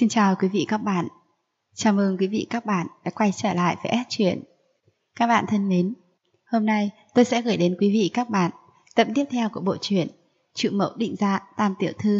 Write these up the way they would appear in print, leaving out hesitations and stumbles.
Xin chào quý vị các bạn. Chào mừng quý vị các bạn đã quay trở lại với S Truyện. Các bạn thân mến, hôm nay tôi sẽ gửi đến quý vị các bạn tập tiếp theo của bộ truyện Trụ Mẫu Định Dạ Tam Tiểu Thư.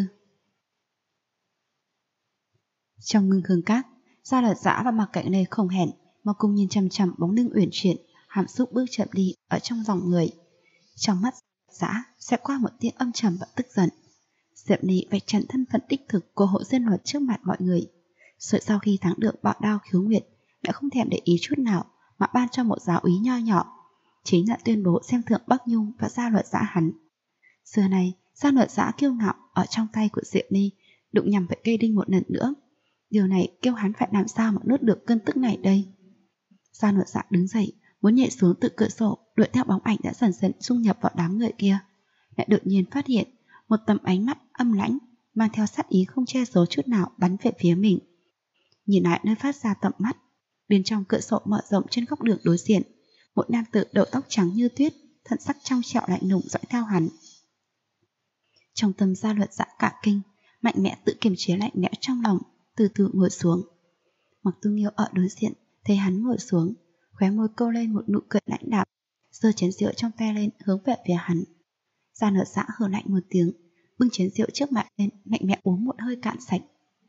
Trong ngưng khương các, Gia Luật Dã và Mạc Cảnh Lê không hẹn mà cùng nhìn chằm chằm bóng lưng uyển chuyển, hàm xúc bước chậm đi ở trong dòng người. Trong mắt Dã sẽ qua một tia âm trầm và tức giận. Diệp Ly vạch trần thân phận đích thực của Hộ Diên Luật trước mặt mọi người. Rồi sau khi thắng được Bạo Đao Khiếu Nguyệt, đã không thèm để ý chút nào mà ban cho một giáo úy nho nhỏ, chính là tuyên bố xem thượng Bắc Nhung và Gia Luật Dã hắn. Xưa này, Gia Luật Dã kiêu ngạo ở trong tay của Diệp Ly, đụng nhầm với cây đinh một lần nữa. Điều này kêu hắn phải làm sao mà nuốt được cơn tức này đây. Gia Luật Dã đứng dậy, muốn nhảy xuống từ cửa sổ, đuổi theo bóng ảnh đã dần dần dung nhập vào đám người kia, lại đột nhiên phát hiện một tầm ánh mắt âm lãnh mang theo sát ý không che giấu chút nào bắn về phía mình. Nhìn lại nơi phát ra tầm mắt, bên trong cửa sổ mở rộng trên góc đường đối diện, một nam tử đầu tóc trắng như tuyết, thân sắc trong trẻo lạnh lùng dõi theo hắn. Trong tâm Gia Luật Dã cả kinh, mạnh mẽ tự kiềm chế lạnh lẽo trong lòng, từ từ ngồi xuống. Mặc Tu Nghiêu ở đối diện thấy hắn ngồi xuống, khóe môi câu lên một nụ cười lãnh đạm, giơ chén rượu trong tay lên hướng về phía hắn. Gia Luật Dã hừ lạnh một tiếng, bưng chén rượu trước mặt lên, mạnh mẽ uống một hơi cạn sạch.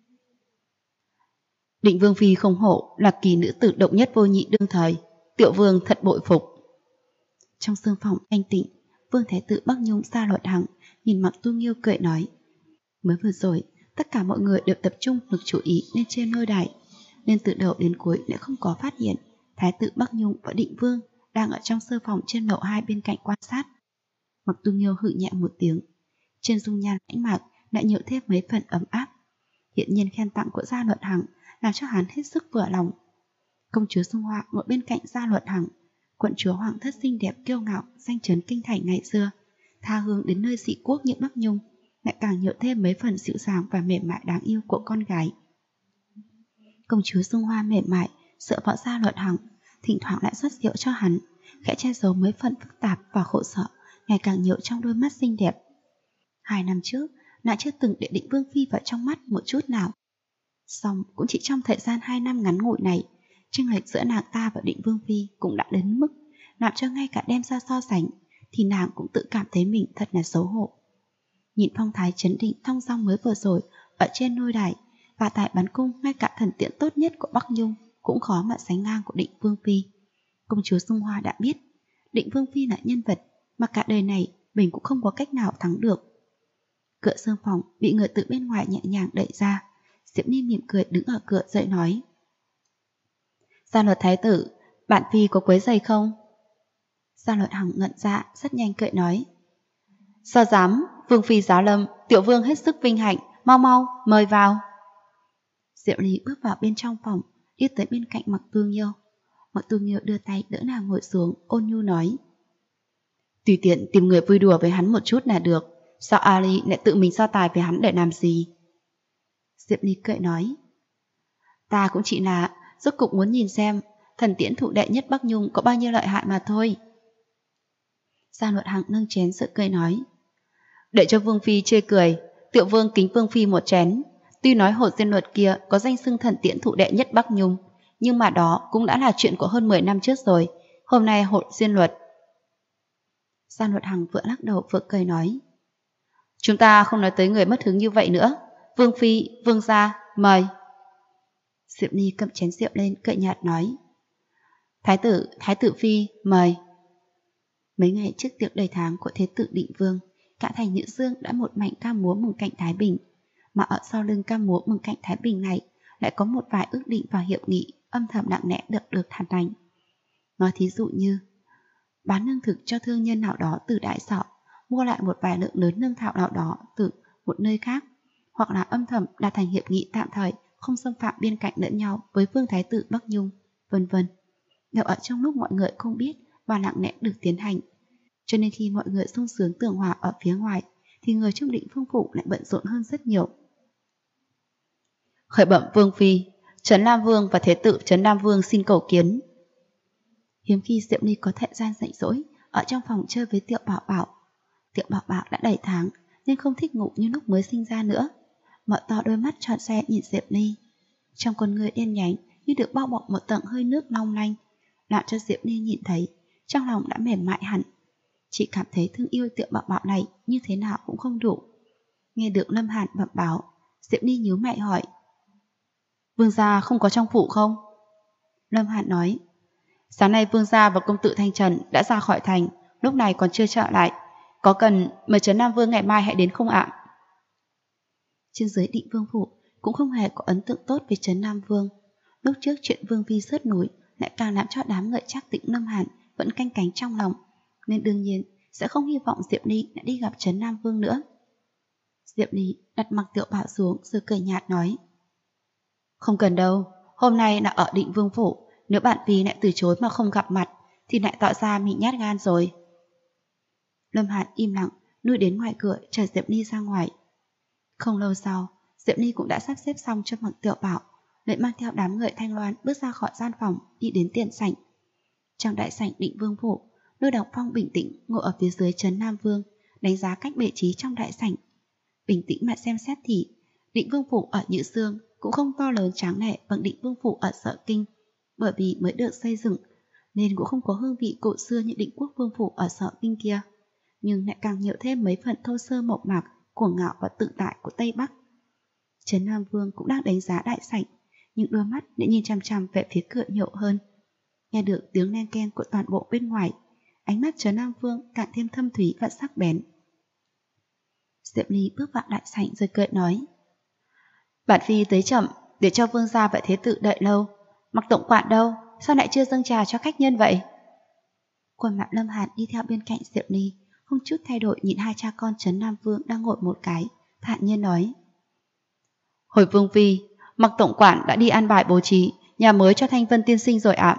Định Vương phi không hổ là kỳ nữ tử độc nhất vô nhị đương thời, Tiểu Vương thật bội phục. Trong sương phòng anh tịnh, Vương Thái tử Bắc Nhung Gia Luật Hằng nhìn Mặc Tu Nghiêu cười nói: mới vừa rồi tất cả mọi người đều tập trung lực chú ý lên trên ngôi đài, nên từ đầu đến cuối lại không có phát hiện Thái tử Bắc Nhung và Định Vương đang ở trong sơ phòng trên lầu 2 bên cạnh quan sát. Mặc Tu Nghiêu hự nhẹ một tiếng, trên dung nhan lãnh mạc lại nhiều thêm mấy phần ấm áp. Hiện nhiên khen tặng của Gia Luật Hằng làm cho hắn hết sức vừa lòng. Công chúa Dung Hoa ngồi bên cạnh Gia Luật Hằng, quận chúa hoàng thất xinh đẹp kiêu ngạo danh chấn kinh thành ngày xưa, tha hương đến nơi dị quốc như Bắc Nhung, lại càng nhiều thêm mấy phần dịu dàng và mềm mại đáng yêu của con gái. Công chúa Dung Hoa mềm mại dựa vào Gia Luật Hằng, thỉnh thoảng lại rót rượu cho hắn, khẽ che giấu mấy phần phức tạp và khổ sở ngày càng nhiều trong đôi mắt xinh đẹp. 2 năm trước, nàng chưa từng để Định Vương phi vào trong mắt một chút nào. Song cũng chỉ trong thời gian 2 năm ngắn ngủi này, chênh lệch giữa nàng ta và Định Vương phi cũng đã đến mức làm cho ngay cả đem ra so sánh thì nàng cũng tự cảm thấy mình thật là xấu hổ. Nhìn phong thái trấn định thong dong mới vừa rồi ở trên nôi đài, và tại bắn cung ngay cả thần tiễn tốt nhất của Bắc Nhung cũng khó mà sánh ngang của Định Vương phi. Công chúa Dung Hoa đã biết Định Vương phi là nhân vật mà cả đời này mình cũng không có cách nào thắng được. Cửa sương phòng bị người từ bên ngoài nhẹ nhàng đẩy ra. Diệp Ly mỉm cười đứng ở cửa dậy nói: Gia Luật Thái tử, bạn phi có quấy rầy không? Gia Luật Hằng ngẩn ra rất nhanh cười nói: sao dám, Vương phi giá lâm, Tiểu Vương hết sức vinh hạnh, mau mau mời vào. Diệp Ly bước vào bên trong phòng, đi tới bên cạnh Mặc Tu Nghiêu. Mặc Tu Nghiêu đưa tay đỡ nàng ngồi xuống, ôn nhu nói: tùy tiện tìm người vui đùa với hắn một chút là được, sao Ali lại tự mình so tài với hắn để làm gì? Diệp Ly cười nói: ta cũng chỉ là rốt cục muốn nhìn xem thần tiễn thụ đệ nhất Bắc Nhung có bao nhiêu lợi hại mà thôi. Gia Luật Hằng nâng chén sợ cười nói: để cho Vương phi chê cười, Tiểu Vương kính Vương phi một chén. Tuy nói Hộ Diên Luật kia có danh xưng thần tiễn thụ đệ nhất Bắc Nhung, nhưng mà đó cũng đã là chuyện của hơn 10 năm trước rồi. Hôm nay Hộ Diên Luật. Gia Luật Hằng vừa lắc đầu vừa cười nói: chúng ta không nói tới người mất hứng như vậy nữa. Vương phi, Vương gia, mời. Diệp Ly cầm chén rượu lên cười nhạt nói: Thái tử phi, mời. Mấy ngày trước tiệc đầy tháng của Thế tử Định Vương, cả thành Nhữ Dương đã một mảnh ca múa mừng cạnh Thái Bình, mà ở sau lưng ca múa mừng cạnh Thái Bình này lại có một vài ước định và hiệp nghị âm thầm nặng nẽ được thành thành. Nói thí dụ như bán lương thực cho thương nhân nào đó từ Đại Sọ, mua lại một vài lượng lớn lương thảo nào đó từ một nơi khác, hoặc là âm thầm đạt thành hiệp nghị tạm thời không xâm phạm biên cảnh lẫn nhau với Vương Thái tử Bắc Nhung, vân vân, đều ở trong lúc mọi người không biết và lặng lẽ được tiến hành. Cho nên khi mọi người sung sướng tường hòa ở phía ngoài, thì người trong Định Vương phủ lại bận rộn hơn rất nhiều. Khởi bẩm Vương phi, Trấn Nam Vương và Thế tử Trấn Nam Vương xin cầu kiến. Hiếm khi Diệp Ly có thời gian rảnh rỗi ở trong phòng chơi với Tiểu Bảo Bảo. Tiểu Bảo Bảo đã đầy tháng nên không thích ngủ như lúc mới sinh ra nữa. Mở to đôi mắt tròn xoe nhìn Diệp Ly, Trong con người đen nhánh như được bao bọc một tầng hơi nước long lanh, làm cho Diệp Ly nhìn thấy, trong lòng đã mềm mại hẳn. Chị cảm thấy thương yêu tiểu bảo bảo này như thế nào cũng không đủ. Nghe được Lâm Hàn bẩm báo, Diệp Ly nhíu mày hỏi: Vương gia không có trong phủ không? Lâm Hàn nói: Sáng nay Vương gia và công tử Thanh Trần đã ra khỏi thành, lúc này còn chưa trở lại. Có cần mời Trấn Nam Vương ngày mai hãy đến không ạ? Trên dưới Định Vương phủ cũng không hề có ấn tượng tốt với Trấn Nam Vương. Lúc trước chuyện Vương Phi rớt núi lại càng làm cho đám người Trác Tĩnh Lâm Hàn vẫn canh cánh trong lòng, nên đương nhiên sẽ không hy vọng Diệp Ly đã đi gặp Trấn Nam Vương nữa. Diệp Ly đặt mặc tiểu bảo xuống rồi cười nhạt nói: Không cần đâu, hôm nay là ở Định Vương phủ, nếu bạn Phi lại từ chối mà không gặp mặt thì lại tỏ ra mình nhát gan rồi. Lâm Hàn im lặng nuôi đến ngoài cửa chờ Diệp Ly ra ngoài. Không lâu sau, Diệp Ly cũng đã sắp xếp xong cho mặc tiểu bảo, lại mang theo đám người Thanh Loan bước ra khỏi gian phòng, đi đến tiền sảnh. Trong đại sảnh Định Vương phủ, Lôi Đằng Phong bình tĩnh ngồi ở phía dưới Trấn Nam Vương, đánh giá cách bệ trí trong đại sảnh. Bình tĩnh mà xem xét thì Định Vương phủ ở Nhữ Xương cũng không to lớn tráng lệ bằng Định Vương phủ ở Sở Kinh, bởi vì mới được xây dựng nên cũng không có hương vị cổ xưa như Định Quốc Vương phủ ở Sở Kinh kia, nhưng lại càng nhiều thêm mấy phần thô sơ mộc mạc, cuồng ngạo và tự tại của Tây Bắc. Trấn Nam Vương cũng đang đánh giá đại sảnh, nhưng đôi mắt lại nhìn chằm chằm về phía cửa nhiều hơn. Nghe được tiếng len keng của toàn bộ bên ngoài, ánh mắt Trấn Nam Vương càng thêm thâm thúy và sắc bén. Diệp Ly bước vào đại sảnh rồi cười nói: Bản Phi tới chậm, để cho Vương gia và thế tử đợi lâu. Mặc tổng quản đâu, sao lại chưa dâng trà cho khách nhân vậy? Khuôn mặt Lâm Hàn đi theo bên cạnh Diệp Ly, không chút thay đổi nhìn hai cha con Trấn Nam Vương đang ngồi một cái, thản nhiên nói: Hồi Vương Phi, Mặc tổng quản đã đi an bài bố trí nhà mới cho Thanh Vân tiên sinh rồi ạ.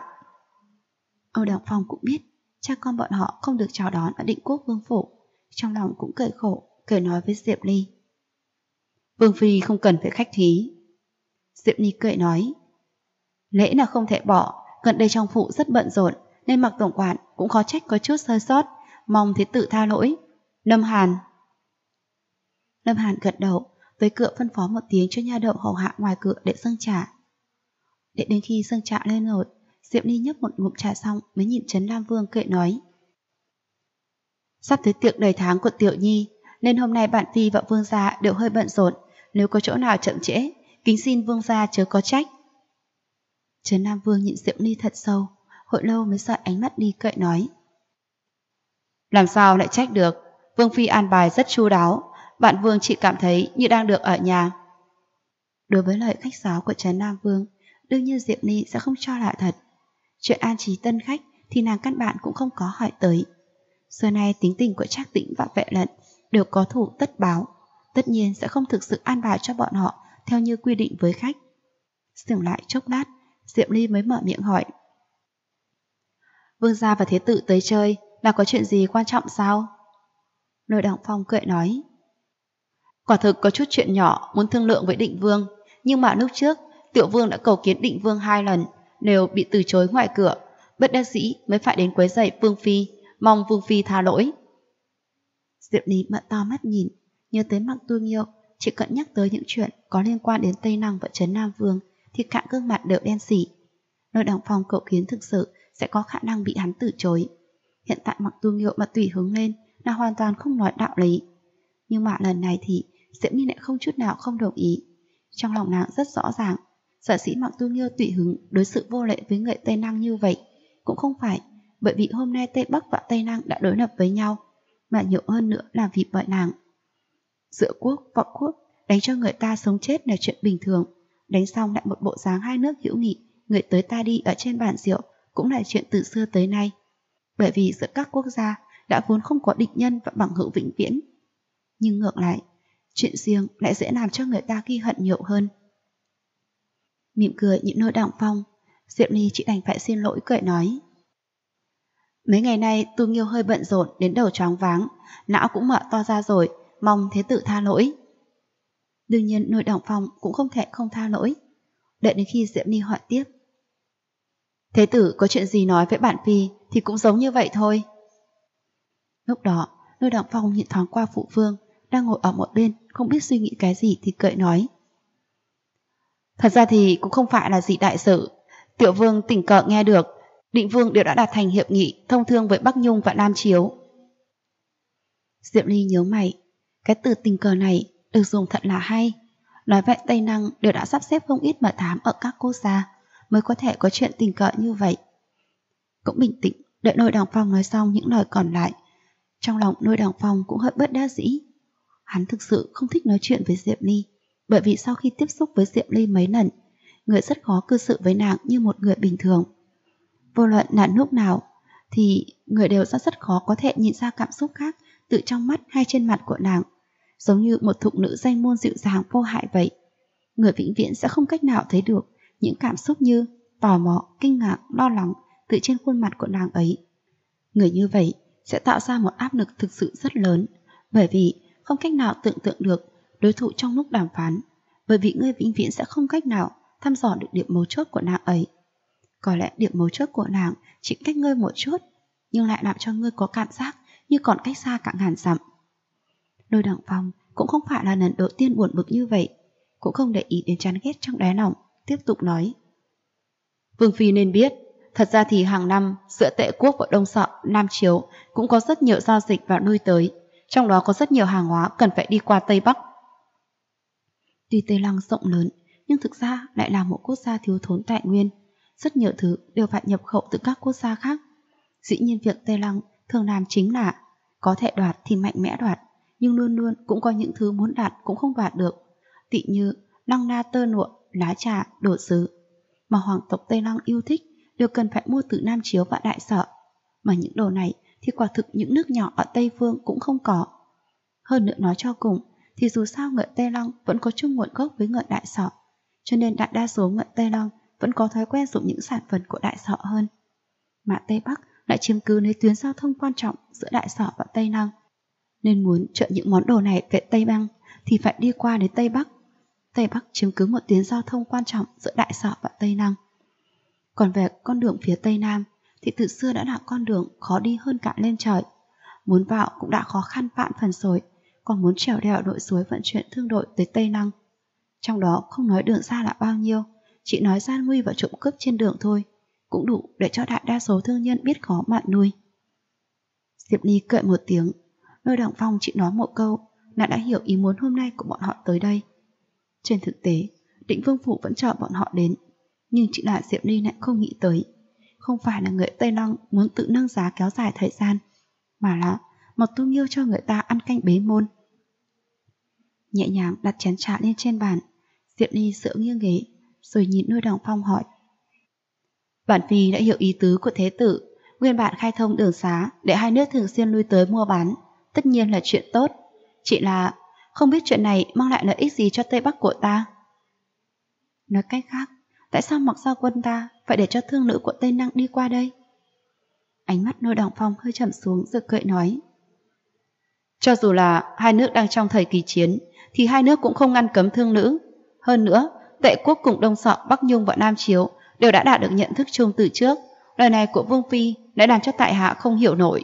Âu Đằng Phong cũng biết cha con bọn họ không được chào đón ở Định Quốc Vương phủ, trong lòng cũng cười khổ, cười nói với Diệp Ly: Vương Phi không cần phải khách khí. Diệp Ly cười nói: Lễ là không thể bỏ, gần đây trong phủ rất bận rộn nên Mặc tổng quản cũng khó trách có chút sơ sót, mong thế tử tha lỗi. Lâm Hàn. Lâm Hàn gật đầu, tới cửa phân phó một tiếng cho nha đậu hầu hạ ngoài cửa để dâng trà. Để đến khi dâng trà lên rồi, Diệp Ly nhấp một ngụm trà xong mới nhìn Trấn Nam Vương cười nói: Sắp tới tiệc đầy tháng của Tiểu Nhi, nên hôm nay bản Phi và Vương gia đều hơi bận rộn, nếu có chỗ nào chậm trễ, kính xin Vương gia chớ có trách. Trấn Nam Vương nhìn Diệp Ly thật sâu, hồi lâu mới sợ ánh mắt đi cười nói: Làm sao lại trách được, Vương Phi an bài rất chu đáo, bạn Vương chỉ cảm thấy như đang được ở nhà. Đối với lời khách sáo của Trấn Nam Vương, đương nhiên Diệp Ly sẽ không cho là thật. Chuyện an trí tân khách thì nàng căn bản cũng không có hỏi tới. Xưa nay tính tình của Trác Tĩnh và Vệ Lận đều có thủ tất báo, tất nhiên sẽ không thực sự an bài cho bọn họ theo như quy định với khách. Dừng lại chốc lát, Diệp Ly mới mở miệng hỏi: Vương gia và thế tử tới chơi là có chuyện gì quan trọng sao? Lôi Đằng Phong cười nói: Quả thực có chút chuyện nhỏ muốn thương lượng với Định Vương, nhưng mà lúc trước Tiểu Vương đã cầu kiến Định Vương 2 lần, đều bị từ chối ngoài cửa, bất đắc dĩ mới phải đến quấy rầy Vương Phi, mong Vương Phi tha lỗi. Diệp Ly mở to mắt nhìn, nhớ tới Mặc Tu Nghiêu, chỉ cần nhắc tới những chuyện có liên quan đến Tây Năng và Trấn Nam Vương thì cả gương mặt đều đen xỉ. Lôi Đằng Phong cậu kiến thực sự sẽ có khả năng bị hắn từ chối. Hiện tại Mặc Tu Nghiêu mà tùy hứng lên là hoàn toàn không nói đạo lý. Nhưng mà lần này thì Diệp Ly lại không chút nào không đồng ý. Trong lòng nàng rất rõ ràng, sở dĩ Mặc Tu Nghiêu tùy hứng đối xử vô lễ với người Tây Năng như vậy cũng không phải bởi vì hôm nay Tây Bắc và Tây Năng đã đối lập với nhau, mà nhiều hơn nữa là vì bởi nàng. Giữa quốc vọng quốc, đánh cho người ta sống chết là chuyện bình thường, đánh xong lại một bộ dáng hai nước hữu nghị, người tới ta đi ở trên bàn rượu cũng là chuyện từ xưa tới nay. Bởi vì giữa các quốc gia đã vốn không có địch nhân và bằng hữu vĩnh viễn. Nhưng ngược lại, chuyện riêng lại dễ làm cho người ta ghi hận nhiều hơn. Mỉm cười nhịn Lôi Đằng Phong, Diệp Ly chỉ đành phải xin lỗi cười nói: Mấy ngày nay Tu Nghiêu hơi bận rộn đến đầu choáng váng, não cũng mở to ra rồi, mong thế tử tha lỗi. Đương nhiên Lôi Đằng Phong cũng không thể không tha lỗi. Đợi đến khi Diệp Ly hỏi tiếp: Thế tử có chuyện gì nói với bản Phi thì cũng giống như vậy thôi. Lúc đó Lôi Đằng Phong nhìn thoáng qua phụ vương đang ngồi ở một bên không biết suy nghĩ cái gì thì cười nói: Thật ra thì cũng không phải là gì đại sự. Tiểu vương tình cờ nghe được Định vương đều đã đạt thành hiệp nghị thông thương với Bắc Nhung và Nam Chiếu. Diệp Ly nhớ mày, cái từ tình cờ này được dùng thật là hay. Nói vậy Tây Năng đều đã sắp xếp không ít mật thám ở các quốc gia mới có thể có chuyện tình cờ như vậy. Cũng bình tĩnh đợi Lôi Đằng Phong nói xong những lời còn lại. Trong lòng Lôi Đằng Phong cũng hơi bất đắc dĩ. Hắn thực sự không thích nói chuyện với Diệp Ly, bởi vì sau khi tiếp xúc với Diệp Ly mấy lần, người rất khó cư xử với nàng như một người bình thường. Vô luận là lúc nào thì người đều rất khó có thể nhìn ra cảm xúc khác từ trong mắt hay trên mặt của nàng, giống như một thục nữ danh môn dịu dàng vô hại vậy. Người vĩnh viễn sẽ không cách nào thấy được những cảm xúc như tò mò, kinh ngạc, lo lắng từ trên khuôn mặt của nàng ấy. Người như vậy sẽ tạo ra một áp lực thực sự rất lớn, bởi vì không cách nào tưởng tượng được đối thủ trong lúc đàm phán, bởi vì ngươi vĩnh viễn sẽ không cách nào thăm dò được điểm mấu chốt của nàng ấy. Có lẽ điểm mấu chốt của nàng chỉ cách ngươi một chút, nhưng lại làm cho ngươi có cảm giác như còn cách xa cả ngàn dặm. Lôi Đằng Phong cũng không phải là lần đầu tiên buồn bực như vậy, cũng không để ý đến chán ghét trong đáy lòng, tiếp tục nói. Vương Phi nên biết, thật ra thì hàng năm giữa Tệ Quốc và Đông Sọ, Nam Chiếu cũng có rất nhiều giao dịch và lui tới, trong đó có rất nhiều hàng hóa cần phải đi qua Tây Bắc. Tuy Tây Lăng rộng lớn, nhưng thực ra lại là một quốc gia thiếu thốn tài nguyên, rất nhiều thứ đều phải nhập khẩu từ các quốc gia khác. Dĩ nhiên việc Tây Lăng thường làm chính là có thể đoạt thì mạnh mẽ đoạt, nhưng luôn luôn cũng có những thứ muốn đoạt cũng không đoạt được, tỉ như lăng na tơ lụa, lá trà, đồ sứ mà hoàng tộc Tây Lăng yêu thích đều cần phải mua từ Nam Chiếu và Đại Sở, mà những đồ này thì quả thực những nước nhỏ ở Tây Phương cũng không có. Hơn nữa nói cho cùng thì dù sao người Tây Lăng vẫn có chung nguồn gốc với người Đại Sở, cho nên đại đa số người Tây Lăng vẫn có thói quen dùng những sản phẩm của Đại Sở hơn. Mà Tây Bắc lại chiếm cứ lấy tuyến giao thông quan trọng giữa Đại Sở và Tây Lăng, nên muốn trợ những món đồ này về Tây Lăng thì phải đi qua đến Tây Bắc. Tây Bắc chiếm cứ một tuyến giao thông quan trọng giữa Đại Sở và Tây Lăng. Còn về con đường phía Tây Nam thì từ xưa đã là con đường khó đi hơn cả lên trời. Muốn vào cũng đã khó khăn vạn phần rồi, còn muốn trèo đèo đội suối vận chuyển thương đội tới Tây Lăng. Trong đó không nói đường xa là bao nhiêu, chỉ nói gian nguy và trộm cướp trên đường thôi, cũng đủ để cho đại đa số thương nhân biết khó mà nuôi. Diệp Ly cười một tiếng, Lôi Đằng Phong chỉ nói một câu là đã hiểu ý muốn hôm nay của bọn họ tới đây. Trên thực tế, Định Vương Phủ vẫn chờ bọn họ đến, nhưng chỉ là Diệp Ly lại không nghĩ tới. Không phải là người Tây Lăng muốn tự nâng giá kéo dài thời gian, mà là một tu nghiêu cho người ta ăn canh bế môn. Nhẹ nhàng đặt chén trà lên trên bàn, Diệp Ly dựa nghiêng ghế, rồi nhìn Lôi Đằng Phong hỏi. Bản Phi đã hiểu ý tứ của Thế Tử, nguyên bản khai thông đường xá để hai nước thường xuyên lui tới mua bán, tất nhiên là chuyện tốt. Chỉ là không biết chuyện này mang lại lợi ích gì cho Tây Bắc của ta. Nói cách khác, tại sao Mặc Gia Quân ta phải để cho thương nữ của Tây Năng đi qua đây? Ánh mắt Lôi Đằng Phong hơi trầm xuống rồi cười nói. Cho dù là hai nước đang trong thời kỳ chiến, thì hai nước cũng không ngăn cấm thương nữ. Hơn nữa, Tệ Quốc cùng Đông Sọ, Bắc Nhung và Nam Chiếu đều đã đạt được nhận thức chung từ trước. Lời này của Vương Phi đã làm cho tại hạ không hiểu nổi.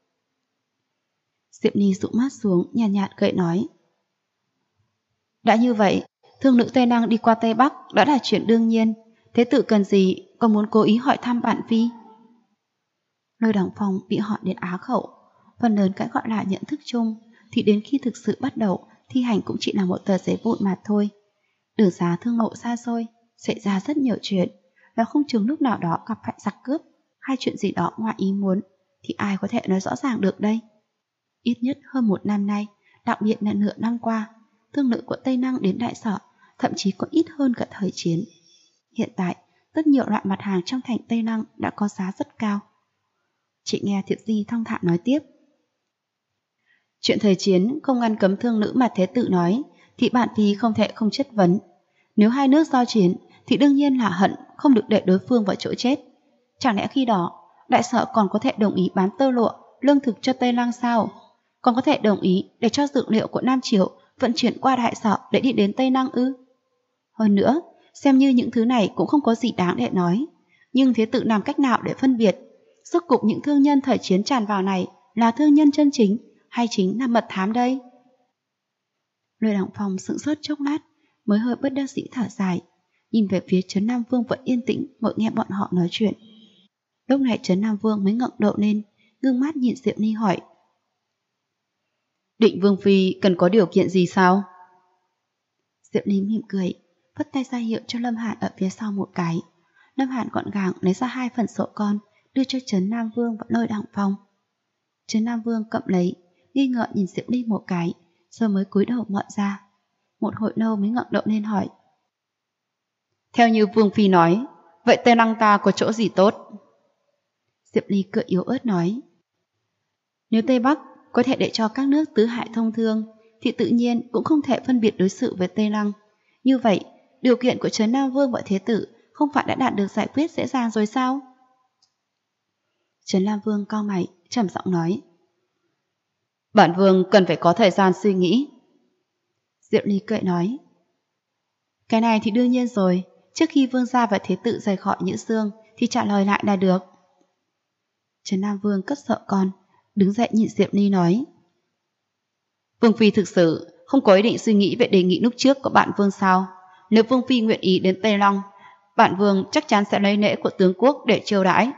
Diệp Ly dụ mắt xuống, nhàn nhạt gợi nói. Đã như vậy, thương nữ Tây Năng đi qua Tây Bắc đã là chuyện đương nhiên. Thế Tử cần gì còn muốn cố ý hỏi thăm bản Phi? Lôi Đằng Phong bị hỏi đến á khẩu. Phần lớn cái gọi là nhận thức chung thì đến khi thực sự bắt đầu thi hành cũng chỉ là một tờ giấy vụn mà thôi. Đường xá thương lộ xa xôi, xảy ra rất nhiều chuyện, và không chừng lúc nào đó gặp phải giặc cướp hay chuyện gì đó ngoài ý muốn, thì ai có thể nói rõ ràng được đây? Ít nhất hơn một năm nay, đặc biệt là nửa năm qua, thương nữ của Tây Năng đến Đại Sở thậm chí có ít hơn cả thời chiến. Hiện tại, rất nhiều loại mặt hàng trong thành Tây Năng đã có giá rất cao. Chị nghe Thiệt Di thong thả nói tiếp. Chuyện thời chiến không ngăn cấm thương nữ mà Thế Tử nói thì bản Phi không thể không chất vấn. Nếu hai nước giao chiến thì đương nhiên là hận không được để đối phương vào chỗ chết. Chẳng lẽ khi đó Đại Sở còn có thể đồng ý bán tơ lụa, lương thực cho Tây Lăng sao? Còn có thể đồng ý để cho dược liệu của Nam Chiếu vận chuyển qua Đại Sở để đi đến Tây Lăng ư? Hơn nữa, xem như những thứ này cũng không có gì đáng để nói, nhưng Thế Tử làm cách nào để phân biệt rốt cục những thương nhân thời chiến tràn vào này là thương nhân chân chính hay chính là mật thám đây? Lôi Đằng Phong sững sốt chốc lát mới hơi bất đắc dĩ thở dài. nhìn về phía Trấn Nam Vương vẫn yên tĩnh ngồi nghe bọn họ nói chuyện. Lúc này Trấn Nam Vương mới ngẩng đầu lên, ngưng mắt nhìn Diệu Ni hỏi: Định Vương phi cần có điều kiện gì sao? Diệu Ni mỉm cười, phất tay ra hiệu cho Lâm Hàn ở phía sau một cái. Lâm Hàn gọn gàng lấy ra 2 phần sổ con, đưa cho Trấn Nam Vương và Lôi Đằng Phong. Trấn Nam Vương cầm lấy, nghi ngờ nhìn Diệu Ni một cái, rồi mới cúi đầu ngậm ra. Một hồi lâu mới ngẩng đầu lên hỏi: Theo như Vương phi nói, vậy Tây Lăng ta có chỗ gì tốt? Diệp Ly cười yếu ớt nói: Nếu Tây Bắc có thể để cho các nước tứ hải thông thương, thì tự nhiên cũng không thể phân biệt đối xử với Tây Lăng. Như vậy, điều kiện của Trấn Nam Vương và Thế tử không phải đã đạt được giải quyết dễ dàng rồi sao? Trấn Nam Vương cau mày, trầm giọng nói: Bản vương cần phải có thời gian suy nghĩ. Diệp Ly cười nói: Cái này thì đương nhiên rồi, trước khi vương gia và Thế tử rời khỏi Nhữ Dương thì trả lời lại là được. Trấn Nam Vương cất sợ con, đứng dậy nhìn Diệp Ly nói: Vương phi thực sự không có ý định suy nghĩ về đề nghị lúc trước của bạn vương sao? Nếu Vương phi nguyện ý đến Tây Lăng, bạn vương chắc chắn sẽ lấy lễ của tướng quốc để chiêu đãi.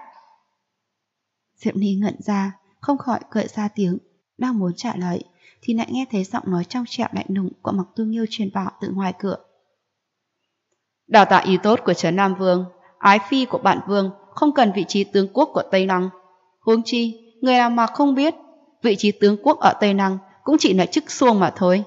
Diệp Ly ngẩn ra, không khỏi cười ra tiếng, đang muốn trả lời thì lại nghe thấy giọng nói trong trẻo lạnh lùng của Mặc Tu Nghiêu truyền vào từ ngoài cửa. Đào tạo ý tốt của Trấn Nam Vương, ái phi của bạn vương không cần vị trí tướng quốc của Tây Lăng. Huống chi, người nào mà không biết, vị trí tướng quốc ở Tây Lăng cũng chỉ là chức xuông mà thôi.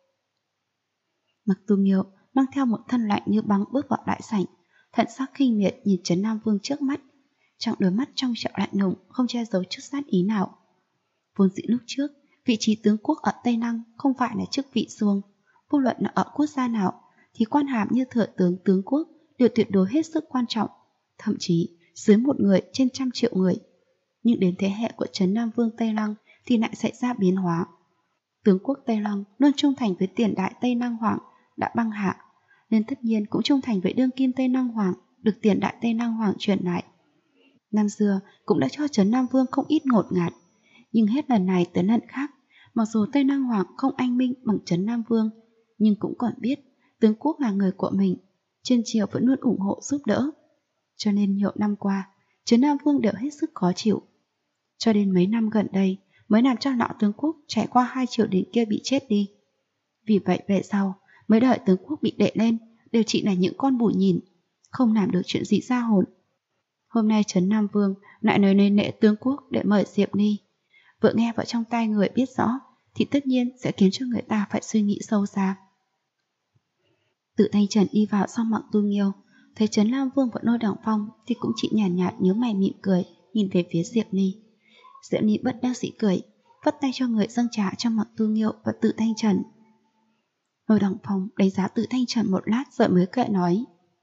Mặc Tu Nghiêu mang theo một thân lạnh như băng bước vào đại sảnh, thận sắc khinh miệt nhìn Trấn Nam Vương trước mắt, trong đôi mắt trong trẻo lạnh lùng không che giấu chút sát ý nào. Vốn dĩ lúc trước, vị trí tướng quốc ở Tây Lăng không phải là chức vị xuông, vô luận là ở quốc gia nào thì quan hàm như thừa tướng tướng quốc đều tuyệt đối hết sức quan trọng, thậm chí dưới một người trên 100 triệu người. Nhưng đến thế hệ của Trấn Nam Vương Tây Lăng thì lại xảy ra biến hóa. Tướng quốc Tây Lăng luôn trung thành với tiền đại Tây Lăng Hoàng đã băng hạ, nên tất nhiên cũng trung thành với đương kim Tây Lăng Hoàng được tiền đại Tây Lăng Hoàng truyền lại. Năm xưa cũng đã cho Trấn Nam Vương không ít ngột ngạt, nhưng hết lần này tới lần khác, mặc dù Tây Lăng Hoàng không anh minh bằng Trấn Nam Vương, nhưng cũng còn biết tướng quốc là người của mình, trên triều vẫn luôn ủng hộ giúp đỡ. Cho nên nhiều năm qua, Trấn Nam Vương đều hết sức khó chịu. Cho đến mấy năm gần đây mới làm cho lão tướng quốc trải qua 2 triều đình kia bị chết đi. Vì vậy về sau, mấy đời tướng quốc bị đệ lên đều chỉ là những con bù nhìn, không làm được chuyện gì ra hồn. Hôm nay Trấn Nam Vương lại nói nên lễ tướng quốc để mời Diệp Ni. Vừa nghe vào trong tai người biết rõ thì tất nhiên sẽ khiến cho người ta phải suy nghĩ sâu xa. Tự Thanh Trần đi vào sau Mặc Tu Nghiêu, thấy Trấn Nam Vương và Lôi Đằng Phong thì cũng chỉ nhàn nhạt nhíu mày mỉm cười nhìn về phía Diệp Ni. Diệp Ni bất đắc dĩ cười, vất tay cho người dâng trà cho Mặc Tu Nghiêu và Tự Thanh Trần. Lôi Đằng Phong đánh giá Tự Thanh Trần một lát rồi mới cười nói: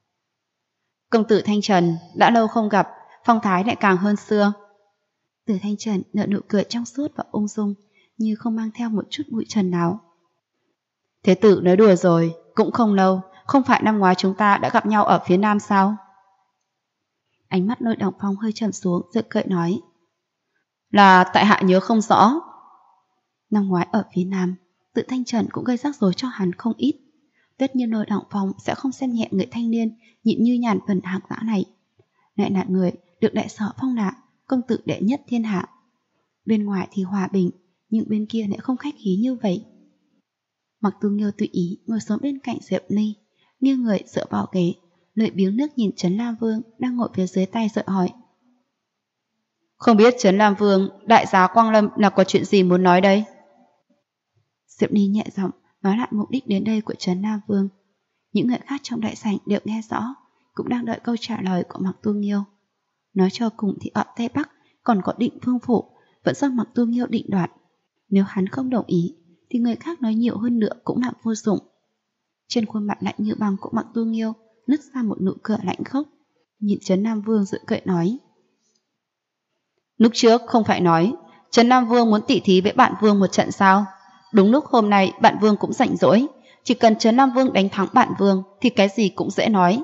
Công tử Thanh Trần đã lâu không gặp, phong thái lại càng hơn xưa. Tự Thanh Trần nở nụ cười trong suốt và ung dung, như không mang theo một chút bụi trần nào. Thế tử nói đùa rồi, cũng không lâu, không phải năm ngoái chúng ta đã gặp nhau ở phía Nam sao? Ánh mắt Lôi Đằng Phong hơi trầm xuống rồi cười nói: Là tại hạ nhớ không rõ. Năm ngoái ở phía Nam, Tự Thanh Trần cũng gây rắc rối cho hắn không ít. Tất nhiên Lôi Đằng Phong sẽ không xem nhẹ người thanh niên nhịn như nhàn phần hạng dã này, lại là người được đại sở phong là công tử đệ nhất thiên hạ. Bên ngoài thì hòa bình, nhưng bên kia lại không khách khí như vậy. Mặc Tu Nghiêu tùy ý ngồi xuống bên cạnh Diệp Ly, nghiêng người dựa vào ghế, lưỡi biếng nước nhìn Trấn Nam Vương đang ngồi phía dưới tay rồi hỏi: Không biết Trấn Nam Vương, đại giá Quang Lâm là có chuyện gì muốn nói đây? Diệp Ly nhẹ giọng nói lại mục đích đến đây của Trấn Nam Vương. Những người khác trong đại sảnh đều nghe rõ, cũng đang đợi câu trả lời của Mặc Tu Nghiêu. Nói cho cùng thì ở Tây Bắc còn có Định Vương phủ, vẫn do Mặc Tu Nghiêu định đoạt. Nếu hắn không đồng ý thì người khác nói nhiều hơn nữa cũng là vô dụng. Trên khuôn mặt lạnh như băng của Mặc Tu Nghiêu nứt ra một nụ cười lạnh khốc, nhìn Trấn Nam Vương rồi cười nói: Lúc trước không phải nói Trấn Nam Vương muốn tỉ thí với bạn Vương một trận sao? Đúng lúc hôm nay bạn Vương cũng rảnh rỗi, chỉ cần Trấn Nam Vương đánh thắng bạn Vương thì cái gì cũng dễ nói.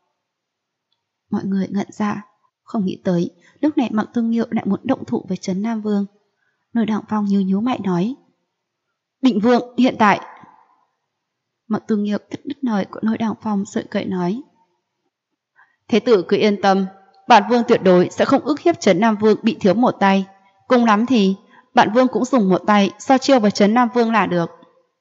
Mọi người ngẩn ra, không nghĩ tới lúc này Mặc Tu Nghiêu lại muốn động thủ với Trấn Nam Vương. Lôi Đằng Phong nhíu mày nói: Định Vương hiện tại. Mặc Tu Nghiêu cắt đứt lời của Lôi Đằng Phong rồi cười nói: Thế tử cứ yên tâm, bản vương tuyệt đối sẽ không ức hiếp Trấn Nam Vương bị thiếu một tay. Cùng lắm thì bản vương cũng dùng một tay so chiêu với Trấn Nam Vương là được.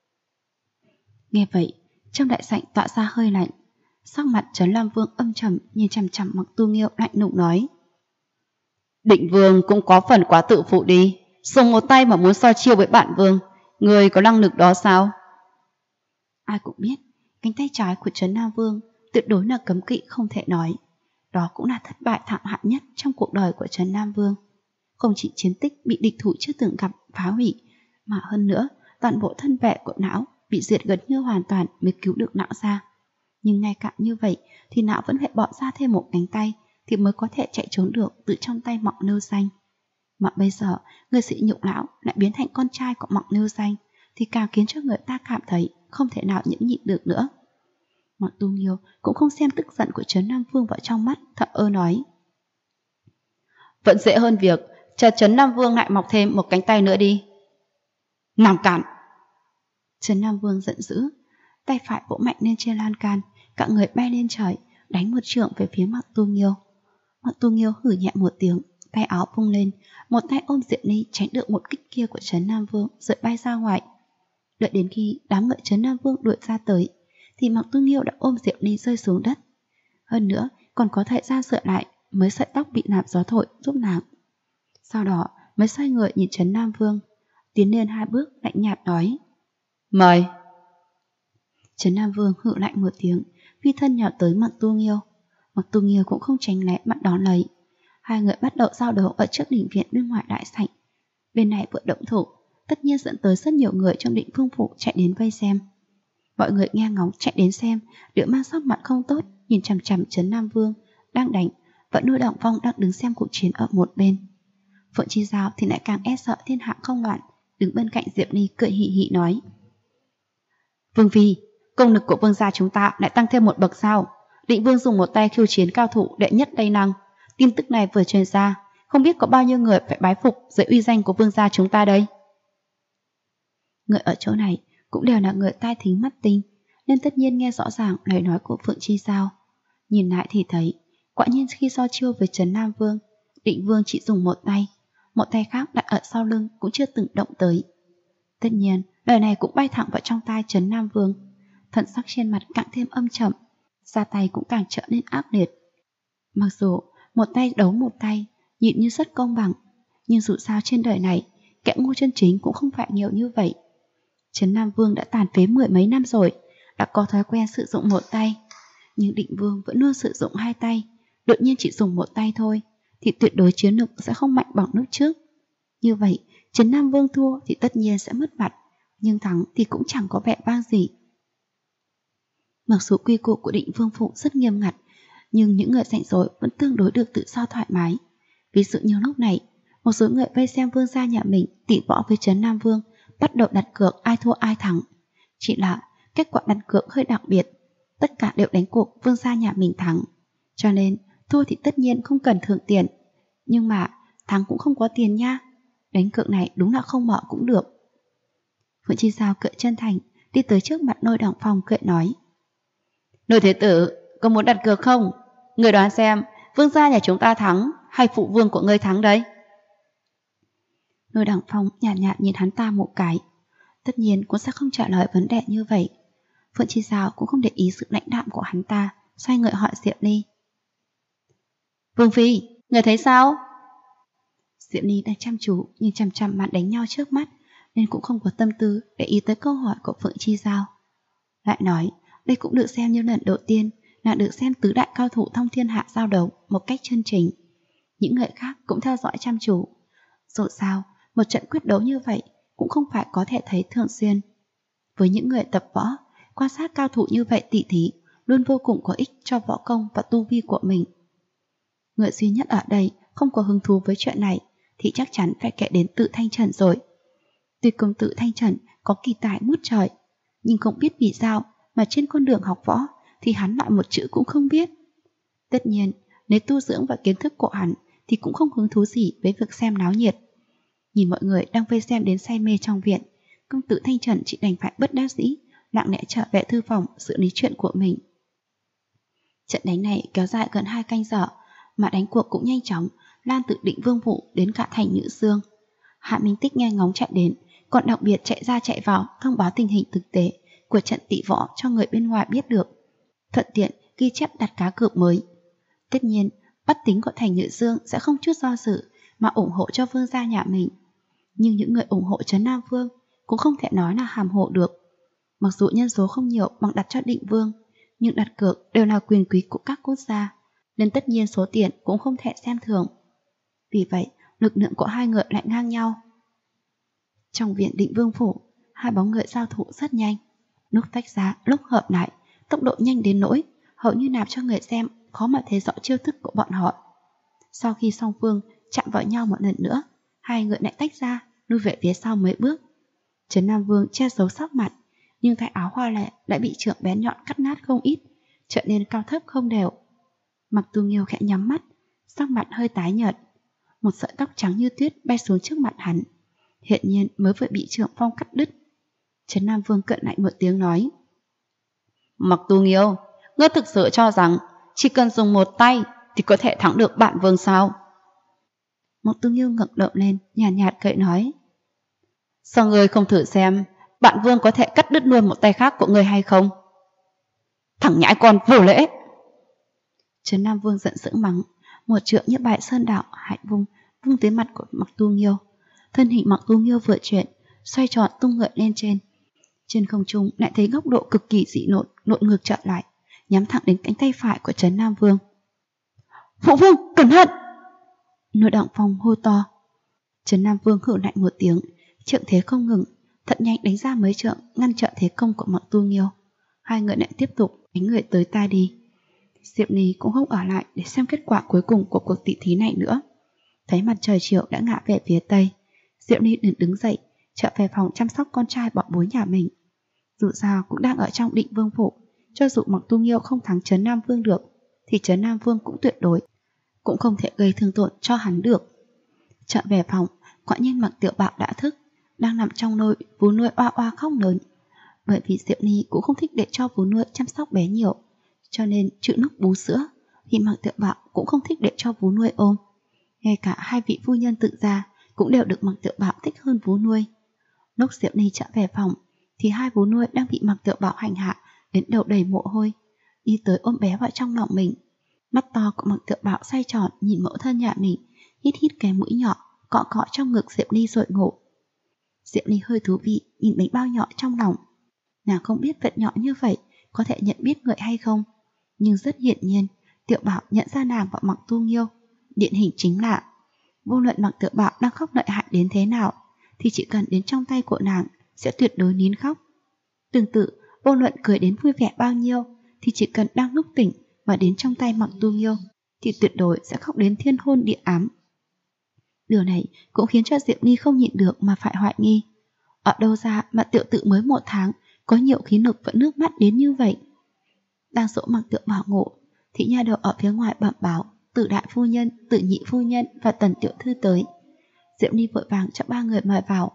Nghe vậy, trong đại sảnh tỏa ra hơi lạnh. Sắc mặt Trấn Nam Vương âm trầm nhìn chằm chằm Mặc Tu Nghiêu lạnh lùng nói: Định vương cũng có phần quá tự phụ đi, dùng một tay mà muốn so chiêu với bản vương, người có năng lực đó sao? Ai cũng biết, cánh tay trái của Trấn Nam Vương tuyệt đối là cấm kỵ không thể nói. Đó cũng là thất bại thảm hại nhất trong cuộc đời của Trấn Nam Vương. Không chỉ chiến tích bị địch thủ chưa từng gặp phá hủy, mà hơn nữa toàn bộ thân vệ của não bị diệt gần như hoàn toàn mới cứu được não ra. Nhưng ngay cả như vậy thì não vẫn phải bỏ ra thêm một cánh tay thì mới có thể chạy trốn được từ trong tay Mộng Nêu Xanh. Mà bây giờ người sĩ nhục lão lại biến thành con trai của Mộng Nêu Xanh thì càng khiến cho người ta cảm thấy không thể nào nhẫn nhịn được nữa. Mặc Tu Nghiêu cũng không xem tức giận của Trấn Nam Vương vào trong mắt, thở ơ nói: Vẫn dễ hơn việc cho Trấn Nam Vương lại mọc thêm một cánh tay nữa đi. Làm cản! Trấn Nam Vương giận dữ, tay phải vỗ mạnh lên trên lan can, cả người bay lên trời, đánh một chưởng về phía Mặc Tu Nghiêu. Mặc Tu Nghiêu hử nhẹ một tiếng, tay áo vung lên, một tay ôm Diệp Ly tránh được một kích kia của Trấn Nam Vương rồi bay ra ngoài. Đợi đến khi đám người Trấn Nam Vương đuổi ra tới, thì Mặc Tu Nghiêu đã ôm Diệp Ly rơi xuống đất. Hơn nữa còn có thời gian sửa lại mấy sợi tóc bị làm gió thổi giúp nàng. Sau đó mới xoay người nhìn Trấn Nam Vương, tiến lên 2 bước lạnh nhạt nói: Mời. Trấn Nam Vương hự lạnh một tiếng, phi thân nhào tới Mặc Tu Nghiêu. Mặc Tu Nghiêu cũng không tránh né mà đón lấy. Hai người bắt đầu giao đấu ở trước đình viện bên ngoài đại sảnh. Bên này vừa động thủ, tất nhiên dẫn tới rất nhiều người trong Định Vương phủ chạy đến vây xem. Mọi người nghe ngóng chạy đến xem, đều mang sắc mặt không tốt, nhìn chằm chằm Trấn Nam Vương đang đánh, vẫn nuôi Động Phong đang đứng xem cuộc chiến ở một bên. Phượng Chi Giao thì lại càng e sợ thiên hạ không loạn, đứng bên cạnh Diệp Ly cười hì hì nói: Vương phi, công lực của vương gia chúng ta lại tăng thêm một bậc sao? Định vương dùng một tay khiêu chiến cao thủ đệ nhất Tây Năng. Tin tức này vừa truyền ra, không biết có bao nhiêu người phải bái phục dưới uy danh của vương gia chúng ta đây. Người ở chỗ này cũng đều là người tai thính mắt tinh, nên tất nhiên nghe rõ ràng lời nói của Phượng Chi Giao. Nhìn lại thì thấy, quả nhiên khi so chiêu với Trấn Nam Vương, Định vương chỉ dùng một tay khác đặt ở sau lưng cũng chưa từng động tới. Tất nhiên, lời này cũng bay thẳng vào trong tai Trấn Nam Vương. Thần sắc trên mặt càng thêm âm trầm, ra tay cũng càng trở nên ác liệt. Mặc dù một tay đấu một tay, nhìn như rất công bằng, nhưng dù sao trên đời này, kẻ ngu chân chính cũng không phải nhiều như vậy. Trấn Nam Vương đã tàn phế 10 mấy năm rồi, đã có thói quen sử dụng một tay. Nhưng Định Vương vẫn luôn sử dụng 2 tay, đột nhiên chỉ dùng một tay thôi, thì tuyệt đối chiến lực sẽ không mạnh bằng lúc trước. Như vậy, Trấn Nam Vương thua thì tất nhiên sẽ mất mặt, nhưng thắng thì cũng chẳng có vẻ vang gì. Mặc dù quy củ của Định Vương phủ rất nghiêm ngặt, nhưng những người rảnh rỗi vẫn tương đối được tự do thoải mái. Ví dụ như lúc này, một số người vây xem vương gia nhà mình tỉ võ với Trấn Nam Vương, bắt đầu đặt cược ai thua ai thắng. Chỉ là kết quả đặt cược hơi đặc biệt, tất cả đều đánh cuộc vương gia nhà mình thắng. Cho nên thua thì tất nhiên không cần thưởng tiền, nhưng mà thắng cũng không có tiền nha. Đánh cược này đúng là không mở cũng được. Phượng Chi Giao cười chân thành, đi tới trước mặt Lôi Động Phong cười nói: Lôi thế tử, có muốn đặt cược không? Người đoán xem, vương gia nhà chúng ta thắng hay phụ vương của ngươi thắng đấy? Lôi Động Phong nhạt nhạt nhìn hắn ta một cái. Tất nhiên cũng sẽ không trả lời vấn đề như vậy. Phượng Chi Giao cũng không để ý sự lãnh đạm của hắn ta, xoay người hỏi Diệp Ly: Vương phi, người thấy sao? Diệp Ly đang chăm chú nhìn chằm chằm màn đánh nhau trước mắt, nên cũng không có tâm tư để ý tới câu hỏi của Phượng Chi Giao. Lại nói, đây cũng được xem như lần đầu tiên là được xem tứ đại cao thủ thông thiên hạ giao đấu một cách chân chính. Những người khác cũng theo dõi chăm chú. Dù sao, một trận quyết đấu như vậy cũng không phải có thể thấy thường xuyên. Với những người tập võ, quan sát cao thủ như vậy tỉ thí luôn vô cùng có ích cho võ công và tu vi của mình. Người duy nhất ở đây không có hứng thú với chuyện này thì chắc chắn phải kể đến Tự Thanh Trần rồi. Tuy công tử Thanh Trần có kỳ tài ngút trời, nhưng không biết vì sao mà trên con đường học võ thì hắn lại một chữ cũng không biết. Tất nhiên, nếu tu dưỡng và kiến thức của hắn thì cũng không hứng thú gì với việc xem náo nhiệt. Nhìn mọi người đang vây xem đến say mê trong viện, công tử Thanh Trần chỉ đành phải bất đắc dĩ lặng lẽ trở về thư phòng xử lý chuyện của mình. Trận đánh này kéo dài gần 2 canh giờ, mà đánh cuộc cũng nhanh chóng, lan từ Định Vương Phủ đến cả thành Nhữ Dương. Hạ Minh Tích nghe ngóng chạy đến, còn đặc biệt chạy ra chạy vào thông báo tình hình thực tế của trận tỷ võ cho người bên ngoài biết được, thuận tiện ghi chép đặt cá cược mới. Tất nhiên, bách tính của thành Nhữ Dương sẽ không chút do dự mà ủng hộ cho vương gia nhà mình. Nhưng những người ủng hộ Trấn Nam Vương cũng không thể nói là hàm hộ được. Mặc dù nhân số không nhiều bằng đặt cho Định Vương, nhưng đặt cược đều là quyền quý của các quốc gia, nên tất nhiên số tiền cũng không thể xem thường. Vì vậy, lực lượng của hai người lại ngang nhau. Trong viện Định Vương Phủ, hai bóng người giao thủ rất nhanh, lúc tách ra, lúc hợp lại, tốc độ nhanh đến nỗi hầu như làm cho người xem khó mà thấy rõ chiêu thức của bọn họ. Sau khi song phương chạm vào nhau một lần nữa, hai người lại tách ra, lui về phía sau mấy bước. Trấn Nam Vương che giấu sắc mặt, nhưng tay áo hoa lệ lại bị chưởng bén nhọn cắt nát không ít, trở nên cao thấp không đều. Mặc Tu Nghiêu khẽ nhắm mắt, sắc mặt hơi tái nhợt. Một sợi tóc trắng như tuyết bay xuống trước mặt hắn, hiện nhiên mới vừa bị chưởng phong cắt đứt. Trấn Nam Vương cận lại một tiếng nói: Mặc Tu Nghiêu, ngươi thực sự cho rằng chỉ cần dùng một tay thì có thể thắng được bản vương sao? Mặc Tu Nghiêu ngẩng đầu lên, nhàn nhạt cười nói: Sao ngươi không thử xem bản vương có thể cắt đứt luôn một tay khác của ngươi hay không? Thằng nhãi con vô lễ! Trấn Nam Vương giận dữ mắng, một trượng như bại sơn đạo hạnh vung tới mặt của Mặc Tu Nghiêu. Thân hình Mặc Tu Nghiêu vừa chuyển, xoay tròn tung ngựa lên trên. Trên không trung lại thấy góc độ cực kỳ dị lộn ngược trở lại, nhắm thẳng đến cánh tay phải của Trấn Nam Vương. Phụ vương, cẩn thận! Nội Động Phong hô to. Trấn Nam Vương hử lạnh một tiếng, trượng thế không ngừng, thật nhanh đánh ra mấy trượng ngăn trở thế công của Mặc Tu Nghiêu. Hai người lại tiếp tục đánh người tới tai đi. Diệp Ly cũng không ở lại để xem kết quả cuối cùng của cuộc tỷ thí này nữa. Thấy mặt trời chiều đã ngả về phía tây, Diệp Ly đứng dậy, trở về phòng chăm sóc con trai bọn bối nhà mình. Dù sao cũng đang ở trong Định Vương Phủ, cho dù Mặc Tu Nghiêu không thắng Trấn Nam Vương được, thì Trấn Nam Vương cũng tuyệt đối cũng không thể gây thương tổn cho hắn được. Trở về phòng, quả nhiên Mặc Tiểu Bạo đã thức, đang nằm trong nôi vú nuôi oa oa khóc lớn. Bởi vì Diệp Ly cũng không thích để cho vú nuôi chăm sóc bé nhiều, cho nên chữ lúc bú sữa thì Mặc Tiểu Bạo cũng không thích để cho vú nuôi ôm. Ngay cả hai vị phu nhân tự ra cũng đều được Mặc Tiểu Bạo thích hơn vú nuôi. Lúc Diệp Ly trở về phòng thì hai vú nuôi đang bị Mặc Tiểu Bạo hành hạ đến đầu đầy mồ hôi, đi tới ôm bé vào trong lòng mình. Mắt to của Mặc Tiểu Bạo xoay tròn nhìn mẫu thân nhà mình, hít hít cái mũi nhỏ cọ cọ trong ngực Diệp Ly rồi ngủ. Diệp Ly hơi thú vị nhìn bánh bao nhỏ trong lòng. Nàng không biết vật nhỏ như vậy có thể nhận biết người hay không, nhưng rất hiển nhiên Tiểu Bảo nhận ra nàng và Mặc Tu Nghiêu. Điển hình chính là vô luận Mặc Tiểu Bảo đang khóc lợi hại đến thế nào thì chỉ cần đến trong tay của nàng sẽ tuyệt đối nín khóc. Tương tự, vô luận cười đến vui vẻ bao nhiêu thì chỉ cần đang lúc tỉnh mà đến trong tay Mặc Tu Nghiêu thì tuyệt đối sẽ khóc đến thiên hôn địa ám. Điều này cũng khiến cho Diệp Ly không nhịn được mà phải hoài nghi, ở đâu ra mà tiểu tự mới 1 tháng có nhiều khí lực và nước mắt đến như vậy. Đang dỗ Mặc Tiểu Bảo ngủ thì nha đầu ở phía ngoài bẩm báo Tử đại phu nhân, Tử nhị phu nhân và Tần tiểu thư tới. Diệp Ly vội vàng cho 3 người mời vào.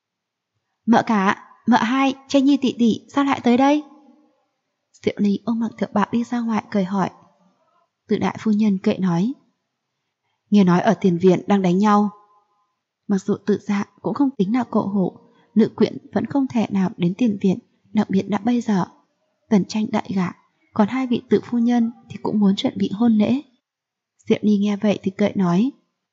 Mợ cả, mợ hai, Tranh Nhi tỷ tỷ sao lại tới đây? Diệp Ly ôm Mặc Tiểu Bảo đi ra ngoài cười hỏi. Tử đại phu nhân kệ nói: Nghe nói ở tiền viện đang đánh nhau. Mặc dù Tự Dạ cũng không tính là cậu hộ, nữ quyện vẫn không thể nào đến tiền viện, đặc biệt đã bây giờ Tần Tranh đại gả, còn hai vị tự phu nhân thì cũng muốn chuẩn bị hôn lễ. Diệp Ly nghe vậy thì cười nói: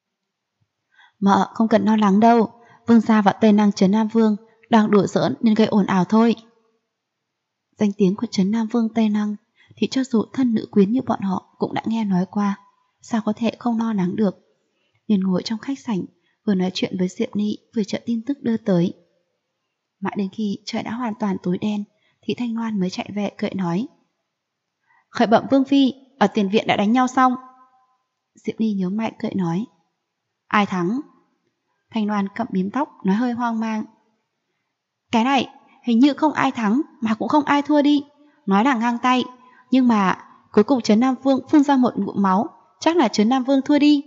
Mợ không cần lo lắng đâu, vương gia và Tây Năng Trấn Nam Vương đang đùa giỡn nên gây ồn ào thôi. Danh tiếng của Trấn Nam Vương Tây Năng thì cho dù thân nữ quyến như bọn họ cũng đã nghe nói qua, sao có thể không lo lắng được. Liền ngồi trong khách sảnh, vừa nói chuyện với Diệp Ly vừa chờ tin tức đưa tới. Mãi đến khi trời đã hoàn toàn tối đen thì Thanh Loan mới chạy về cười nói: Khởi bẩm vương phi, ở tiền viện đã đánh nhau xong. Diệp Ly nhớ mạnh cười nói: Ai thắng? Thanh Loan cặm bím tóc nói hơi hoang mang: Cái này hình như không ai thắng mà cũng không ai thua đi, nói là ngang tay, nhưng mà cuối cùng Trấn Nam Vương phun ra một ngụm máu, chắc là Trấn Nam Vương thua đi.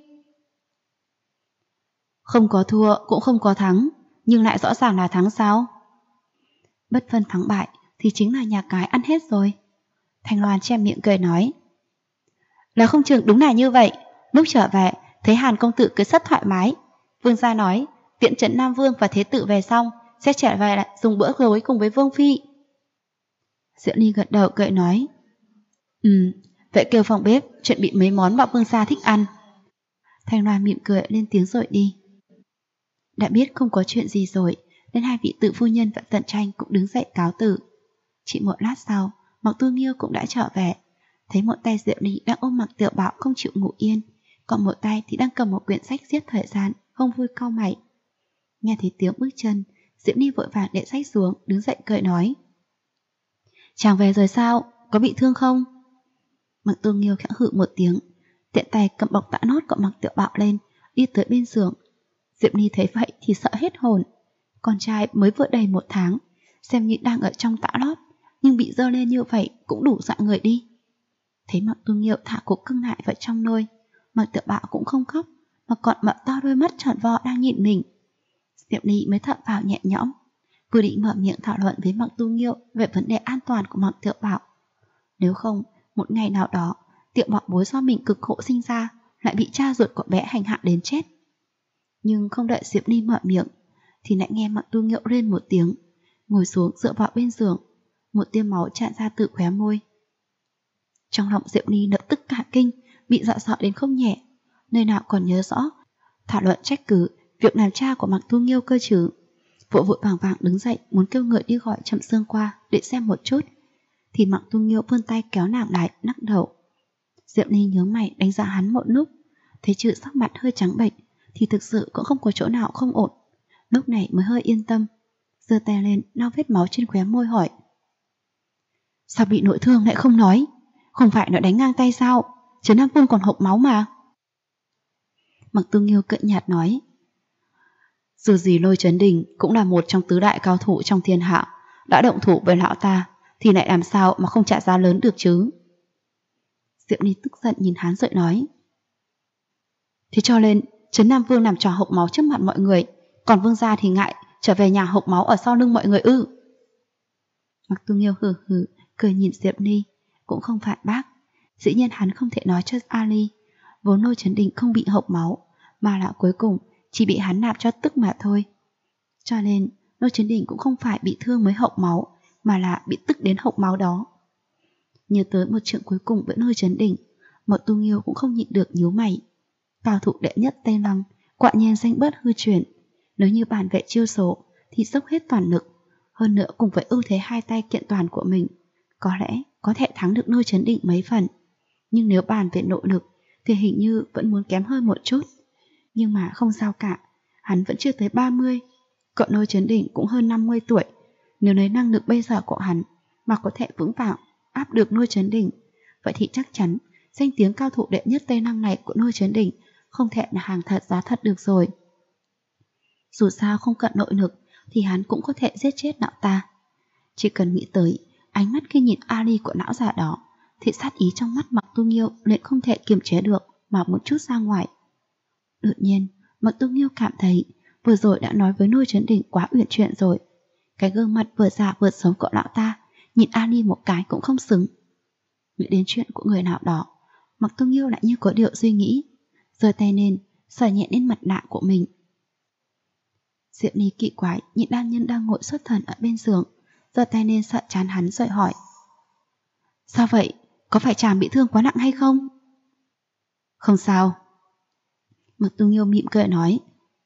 Không có thua cũng không có thắng, nhưng lại rõ ràng là thắng sao? Bất phân thắng bại thì chính là nhà cái ăn hết rồi. Thanh Loan che miệng cười nói: Là không chừng đúng là như vậy. Lúc trở về, thấy Hàn công tử cứ rất thoải mái. Vương gia nói, tiễn trấn Nam Vương và Thế tử về xong, sẽ trở về lại dùng bữa tối cùng với Vương Phi. Diệu Ly gật đầu cười nói, vậy kêu phòng bếp chuẩn bị mấy món mà Vương gia thích ăn. Thanh Loan mỉm cười lên tiếng rồi đi. Đã biết không có chuyện gì rồi, nên hai vị tự phu nhân và Tận Tranh cũng đứng dậy cáo từ. Chỉ một lát sau, Mạc Tu Nghiêu cũng đã trở về. Thấy một tay Diệu Ly đang ôm Mạc Tiểu Bảo không chịu ngủ yên, còn một tay thì đang cầm một quyển sách giết thời gian, không vui cau mày. Nghe thấy tiếng bước chân, Diệu Ly vội vàng để sách xuống, đứng dậy cười nói, chàng về rồi sao, có bị thương không? Mạc Tu Nghiêu khẽ hự một tiếng, tiện tay cầm bọc tã nốt của Mạc Tiểu Bảo lên, đi tới bên giường. Diệu Ly thấy vậy thì sợ hết hồn. Con trai mới vừa đầy 1 tháng, xem như đang ở trong tã lót, nhưng bị dơ lên như vậy cũng đủ dọa người đi. Thấy Mạc Tu Nghiêu thả cục cưng lại vào trong nôi, Mạc Tiểu Bảo cũng không khóc, mà còn mở to đôi mắt tròn vo đang nhìn mình. Diệu Ly mới thở phào nhẹ nhõm, vừa định mở miệng thảo luận với Mạc Tu Nghiêu về vấn đề an toàn của Mạc Tiểu Bảo. Nếu không, một ngày nào đó, Tiểu Bảo bối do mình cực khổ sinh ra lại bị cha ruột của bé hành hạ đến chết. Nhưng không đợi Diệp Ly mở miệng thì lại nghe Mạc Tu Nghiêu rên một tiếng, ngồi xuống dựa vào bên giường, một tia máu tràn ra từ khóe môi. Trong lòng Diệp Ly lập tức cả kinh, bị dọa sợ đến không nhẹ, nơi nào còn nhớ rõ thảo luận trách cứ việc làm cha của Mạc Tu Nghiêu cơ chứ. Vội vội vàng vàng đứng dậy muốn kêu người đi gọi Trầm Sương qua để xem một chút, thì Mạc Tu Nghiêu vươn tay kéo nàng lại, lắc đầu. Diệp Ly nhớ mày đánh giá hắn một lúc, thấy chữ sắc mặt hơi trắng bệch thì thực sự cũng không có chỗ nào không ổn. Lúc này mới hơi yên tâm, giơ tay lên lau vết máu trên khóe môi hỏi, sao bị nội thương lại không nói? Không phải nó đánh ngang tay sao? Trấn Nam Vương còn hộc máu mà. Mạc Tu Nghiêu cợt nhạt nói, dù gì Lôi Chấn Đình cũng là một trong tứ đại cao thủ trong thiên hạ, đã động thủ với lão ta thì lại làm sao mà không trả giá lớn được chứ? Diệp Ly tức giận nhìn hắn rồi nói, thế cho nên Trấn Nam Vương làm trò hộc máu trước mặt mọi người, còn Vương gia thì ngại trở về nhà hộc máu ở sau lưng mọi người ư? Mạc Tu Nghiêu hừ hừ cười nhìn Diệp Ly, cũng không phản bác. Dĩ nhiên hắn không thể nói cho Ali, vốn Lôi Chấn Đình không bị hộc máu, mà là cuối cùng chỉ bị hắn nạp cho tức mà thôi. Cho nên Lôi Chấn Đình cũng không phải bị thương mới hộc máu, mà là bị tức đến hộc máu đó. Nhớ tới một trận cuối cùng với Lôi Chấn Đình, Mạc Tu Nghiêu cũng không nhịn được nhíu mày. Cao thủ đệ nhất Tây Lăng quả nhiên danh bất hư truyền, nếu như bàn vệ chiêu số thì dốc hết toàn lực, hơn nữa cùng với ưu thế hai tay kiện toàn của mình, có lẽ có thể thắng được Lôi Chấn Đình mấy phần. Nhưng nếu bàn về nội lực thì hình như vẫn muốn kém hơn một chút. Nhưng mà không sao cả, hắn vẫn chưa tới 30, cậu Lôi Chấn Đình cũng hơn 50 tuổi. Nếu lấy năng lực bây giờ của hắn mà có thể vững vàng áp được Lôi Chấn Đình, vậy thì chắc chắn danh tiếng cao thủ đệ nhất Tây Lăng này của Lôi Chấn Đình không thể là hàng thật giá thật được rồi. Dù sao không cần nội lực thì hắn cũng có thể giết chết lão ta. Chỉ cần nghĩ tới ánh mắt khi nhìn Ali của lão già đó thì sát ý trong mắt Mạc Tu Nghiêu liền không thể kiềm chế được mà muốn trút ra ngoài. Đột nhiên Mạc Tu Nghiêu cảm thấy vừa rồi đã nói với Lôi Chấn Đình quá uyển chuyển rồi. Cái gương mặt vừa già vừa sống của lão ta nhìn Ali một cái cũng không xứng. Nghĩ đến chuyện của người nào đó, Mạc Tu Nghiêu lại như có điều suy nghĩ, giơ tay lên sờ nhẹ lên mặt nạ của mình. Diệp Ly kỳ quái nhìn đan nhân đang ngồi xuất thần ở bên giường, giơ tay lên sợ chán hắn rồi hỏi, sao vậy? Có phải chàng bị thương quá nặng hay không? Không sao. Mạc Tu Nghiêu mỉm cười nói,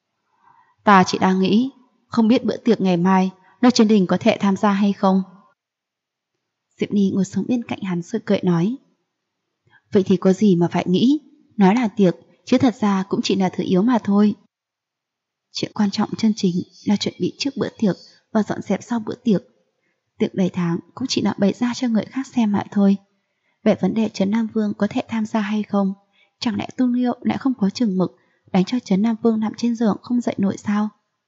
ta chỉ đang nghĩ không biết bữa tiệc ngày mai Lôi Chấn Đình có thể tham gia hay không. Diệp Ly ngồi xuống bên cạnh hắn rồi cười nói, vậy thì có gì mà phải nghĩ, nói là tiệc chứ thật ra cũng chỉ là thứ yếu mà thôi. Chuyện quan trọng chân chính là chuẩn bị trước bữa tiệc và dọn dẹp sau bữa tiệc. Tiệc đầy tháng cũng chỉ là bày ra cho người khác xem lại thôi. Về vấn đề Trấn Nam Vương có thể tham gia hay không, chẳng lẽ Tu Nghiêu lại không có chừng mực đánh cho Trấn Nam Vương nằm trên giường không dậy nổi sao?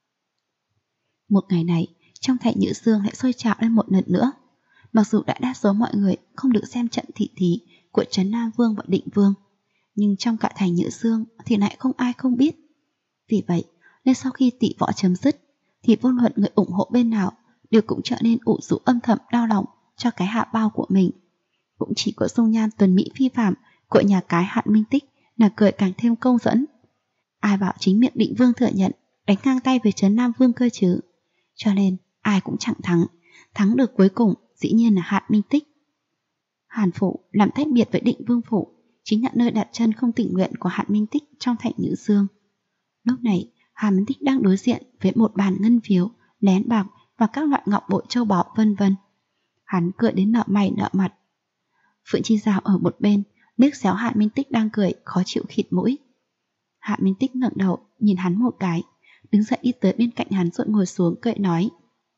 Một ngày này, trong Thành Nhữ Sương lại sôi trào lên một lần nữa. Mặc dù đã đa số mọi người không được xem trận thị thí của Trấn Nam Vương và Định Vương, nhưng trong cả Thành Nhữ Sương thì lại không ai không biết. Vì vậy, nên sau khi tỷ võ chấm dứt, thì vô luận người ủng hộ bên nào đều cũng trở nên ủ rũ âm thầm đau lòng cho cái hạ bao của mình. Cũng chỉ có dung nhan tuần mỹ phi phàm Của nhà cái Hạn Minh Tích là cười càng thêm câu dẫn. Ai bảo chính miệng Định Vương thừa nhận đánh ngang tay với Trấn Nam Vương cơ chứ. Cho nên ai cũng chẳng thắng. Thắng được cuối cùng dĩ nhiên là Hạn Minh Tích. Hàn Phủ làm tách biệt với Định Vương Phủ, chính là nơi đặt chân không tình nguyện của Hạn Minh Tích trong thành Nhữ Dương. Lúc này Hạn Minh Tích đang đối diện với một bàn ngân phiếu, nén bạc và các loại ngọc bội châu báu vân vân. Hắn cười đến nở mày nở mặt. Phượng Chi Giao ở một bên liếc xéo Hạn Minh Tích đang cười khó chịu khịt mũi. Hạn Minh Tích ngẩng đầu nhìn hắn một cái, đứng dậy đi tới bên cạnh hắn rồi ngồi xuống cười nói: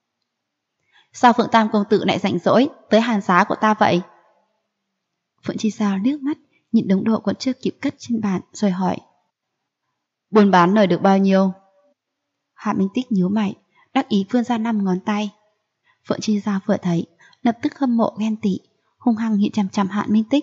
Sao Phượng Tam công tử lại rảnh rỗi tới Hàn Xá của ta vậy? Phượng Chi Giao liếc mắt nhìn đống đồ còn chưa kịp cất trên bàn rồi hỏi: Buôn bán lời được bao nhiêu? Hạn Minh Tích nhíu mày, đắc ý vươn ra 5 ngón tay. Phượng Chi Giao vừa thấy lập tức hâm mộ ghen tị, hung hăng nhìn chằm chằm Hạn Minh Tích.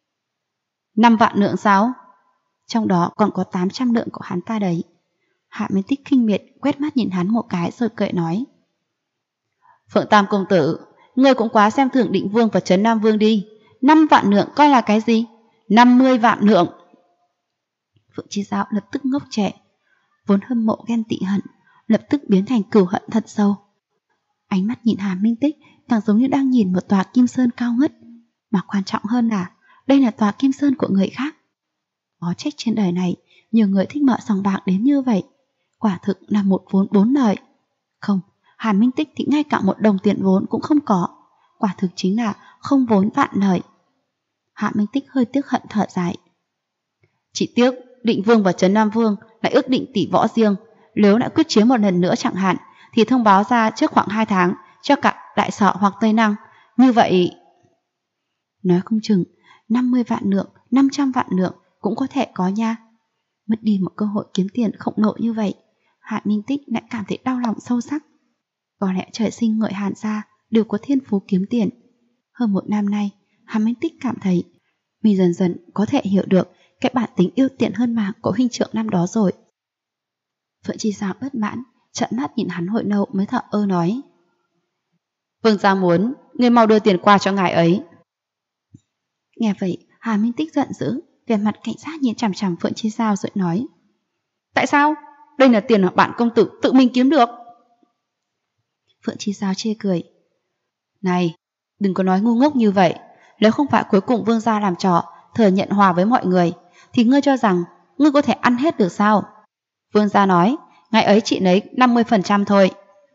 5 vạn lượng sao? Trong đó còn có 800 lượng của hắn ta đấy. Hạn Minh Tích khinh miệt quét mắt nhìn hắn một cái rồi cười nói: Phượng Tam công tử, ngươi cũng quá xem thường Định Vương và Trấn Nam Vương đi. 5 vạn lượng coi là cái gì? 50 vạn lượng. Phượng Chi Giao lập tức ngốc trẻ, vốn hâm mộ ghen tị hận lập tức biến thành cừu hận thật sâu. Ánh mắt nhìn Hạn Minh Tích càng giống như đang nhìn một tòa kim sơn cao ngất, mà quan trọng hơn là đây là tòa kim sơn của người khác. Có trách trên đời này nhiều người thích mở sòng bạc đến như vậy, quả thực là một vốn 4 lời. Không, Hạn Minh Tích thì ngay cả một đồng tiền vốn cũng không có, quả thực chính là không vốn vạn lời. Hạn Minh Tích hơi tiếc hận thở dài. Chỉ tiếc Định Vương và Trấn Nam Vương lại ước định tỷ võ riêng, nếu lại quyết chiến một lần nữa chẳng hạn thì thông báo ra trước khoảng 2 tháng cho cả Đại Sở hoặc Tây Năng. Như vậy nói không chừng 50 vạn lượng, 500 vạn lượng cũng có thể có nha. Mất đi một cơ hội kiếm tiền khổng lồ như vậy, Hạn Minh Tích lại cảm thấy đau lòng sâu sắc. Có lẽ trời sinh người Hàn gia đều có thiên phú kiếm tiền. Hơn 1 năm nay, Hạn Minh Tích cảm thấy mình dần dần có thể hiểu được cái bản tính yêu tiền hơn mạng của huynh trưởng năm đó rồi. Phượng Chi Giao bất mãn, trợn mắt nhìn hắn hồi lâu mới thở ơ nói: Vương gia muốn người mau đưa tiền qua cho ngài ấy. Nghe vậy, Hạn Minh Tích giận dữ, vẻ mặt cảnh giác nhìn chằm chằm Phượng Chi Giao rồi nói: Tại sao? Đây là tiền mà bản công tử tự mình kiếm được. Phượng Chi Giao chê cười: Này, đừng có nói ngu ngốc như vậy. Nếu không phải cuối cùng vương gia làm trò thừa nhận hòa với mọi người, thì ngươi cho rằng ngươi có thể ăn hết được sao? Vương gia nói ngày ấy chị lấy 50% thôi.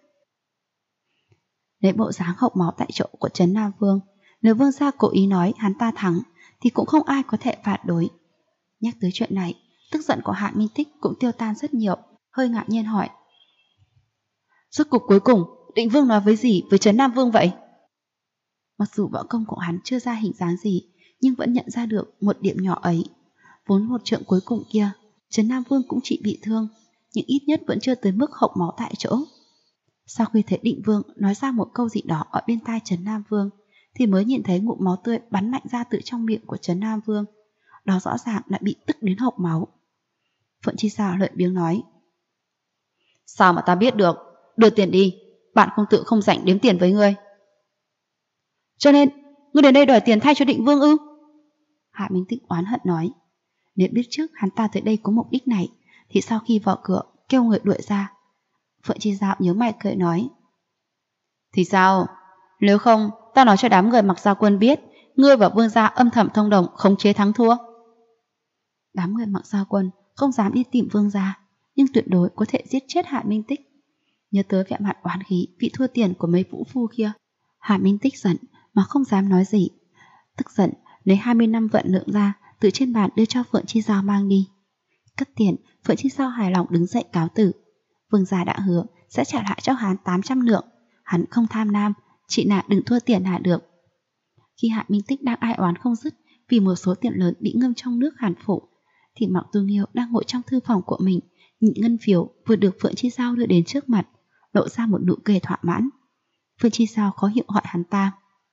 Lấy bộ dáng hộc máu tại chỗ của Trấn Nam Vương, nếu vương gia cố ý nói hắn ta thắng thì cũng không ai có thể phản đối. Nhắc tới chuyện này, tức giận của Hạn Minh Tích cũng tiêu tan rất nhiều, hơi ngạc nhiên hỏi: Rốt cuộc cuối cùng Định Vương nói với gì với Trấn Nam Vương vậy? Mặc dù võ công của hắn chưa ra hình dáng gì, nhưng vẫn nhận ra được một điểm nhỏ ấy. Vốn một trận cuối cùng kia, Trấn Nam Vương cũng chỉ bị thương, nhưng ít nhất vẫn chưa tới mức hộc máu tại chỗ. Sau khi thấy Định Vương nói ra một câu gì đó ở bên tai Trấn Nam Vương, thì mới nhìn thấy ngụm máu tươi bắn mạnh ra từ trong miệng của Trấn Nam Vương. Đó rõ ràng đã bị tức đến hộc máu. Phượng Chi Giao lợi biếng nói: Sao mà ta biết được? Đưa tiền đi, bạn không tự không rảnh đếm tiền với ngươi. Cho nên, ngươi đến đây đòi tiền thay cho Định Vương ư? Hạ Minh Tích oán hận nói. Nếu biết trước hắn ta tới đây có mục đích này, thì sau khi vào cửa kêu người đuổi ra. Phượng Chi Giao nhớ mày cười nói: Thì sao? Nếu không, ta nói cho đám người Mặc Gia Quân biết ngươi và Vương gia âm thầm thông đồng khống chế thắng thua. Đám người Mặc Gia Quân không dám đi tìm Vương gia, nhưng tuyệt đối có thể giết chết Hạ Minh Tích. Nhớ tới vẻ mặt oán khí vị thua tiền của mấy vũ phu kia, Hạ Minh Tích giận mà không dám nói gì. Tức giận lấy 20 năm vận lượng ra, từ trên bàn đưa cho Phượng Chi Giao mang đi. Cất tiền, Phượng Chi Giao hài lòng đứng dậy cáo tử. Vương gia đã hứa sẽ trả lại cho hắn 800 lượng. Hắn không tham lam, chỉ là đừng thua tiền là được. Khi Hạ Minh Tích đang ai oán không dứt vì một số tiền lớn bị ngâm trong nước Hàn Phủ, thì Mạc Tu Nghiêu đang ngồi trong thư phòng của mình, nhìn ngân phiếu vừa được Phượng Chi Giao đưa đến trước mặt, lộ ra một nụ cười thỏa mãn. Phượng Chi Giao khó hiểu hỏi hắn ta: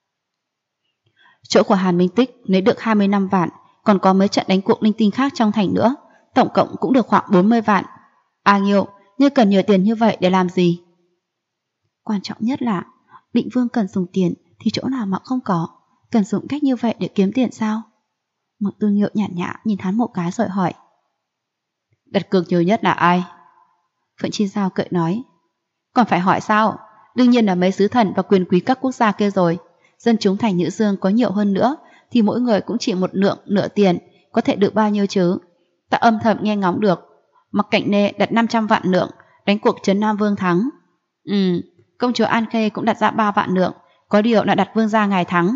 Chỗ của Hàn Minh Tích lấy được 25 vạn, còn có mấy trận đánh cuộc linh tinh khác trong thành nữa, tổng cộng cũng được khoảng 40 vạn. A Nghiêu, ngươi cần nhiều tiền như vậy để làm gì? Quan trọng nhất là Định Vương cần dùng tiền thì chỗ nào mà không có, cần dùng cách như vậy để kiếm tiền sao? Mặc Tu Nghiêu nhàn nhã nhìn hắn một cái rồi hỏi. Đặt cược nhiều nhất là ai? Phượng Chi Giao cười nói. Còn phải hỏi sao? Đương nhiên là mấy sứ thần và quyền quý các quốc gia kia rồi. Dân chúng thành Nhữ Dương có nhiều hơn nữa thì mỗi người cũng chỉ một lượng nửa tiền, có thể được bao nhiêu chứ? Ta âm thầm nghe ngóng được. Mặc Cạnh Nê đặt 500 vạn lượng, đánh cuộc Trấn Nam Vương thắng. Công chúa An Khê cũng đặt ra 3 vạn lượng, có điều là đặt vương gia ngài thắng.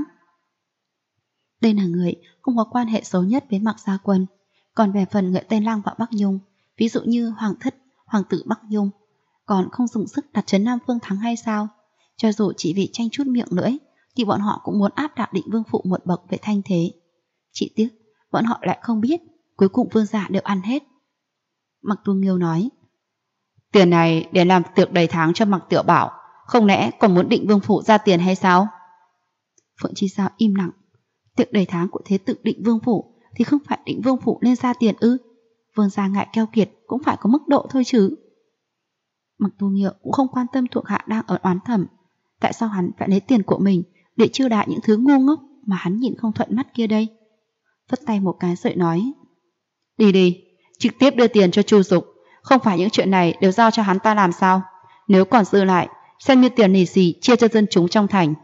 Đây là người không có quan hệ xấu nhất với Mạc Gia Quân. Còn về phần người Tây Lăng và Bắc Nhung, ví dụ như hoàng tử Bắc Nhung, còn không dùng sức đặt Trấn Nam Vương thắng hay sao? Cho dù chỉ vì tranh chút miệng lưỡi, thì bọn họ cũng muốn áp đảo Định Vương Phụ một bậc về thanh thế. Chỉ tiếc, bọn họ lại không biết, cuối cùng vương gia đều ăn hết. Mạc Tu Nghiêu nói. Tiền này để làm tiệc đầy tháng cho Mạc Tiểu Bảo, không lẽ còn muốn Định Vương Phụ ra tiền hay sao? Phượng Chi Giao im lặng. Tiệc đầy tháng của thế tử Định Vương Phủ thì không phải Định Vương Phủ nên ra tiền ư? Vương gia ngại keo kiệt cũng phải có mức độ thôi chứ. Mạc Tu Nghiêu cũng không quan tâm thuộc hạ đang ở oán thầm. Tại sao hắn phải lấy tiền của mình để chiêu đãi những thứ ngu ngốc mà hắn nhìn không thuận mắt kia đây? Vất tay một cái rồi nói. Đi, trực tiếp đưa tiền cho Chu Dục. Không phải những chuyện này đều giao cho hắn ta làm sao? Nếu còn dư lại, xem như tiền lì xì chia cho dân chúng trong thành.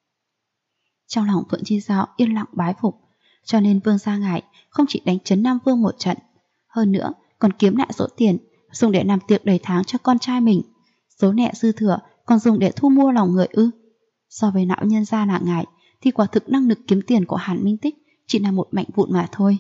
Trong lòng Phượng Chi Giao yên lặng bái phục, cho nên vương gia ngại không chỉ đánh Trấn Nam Vương một trận, hơn nữa còn kiếm lại số tiền dùng để làm tiệc đầy tháng cho con trai mình. Số nẹ dư thừa còn dùng để thu mua lòng người ư? So với lão nhân gia là ngại thì quả thực năng lực kiếm tiền của Hàn Minh Tích chỉ là một mảnh vụn mà thôi.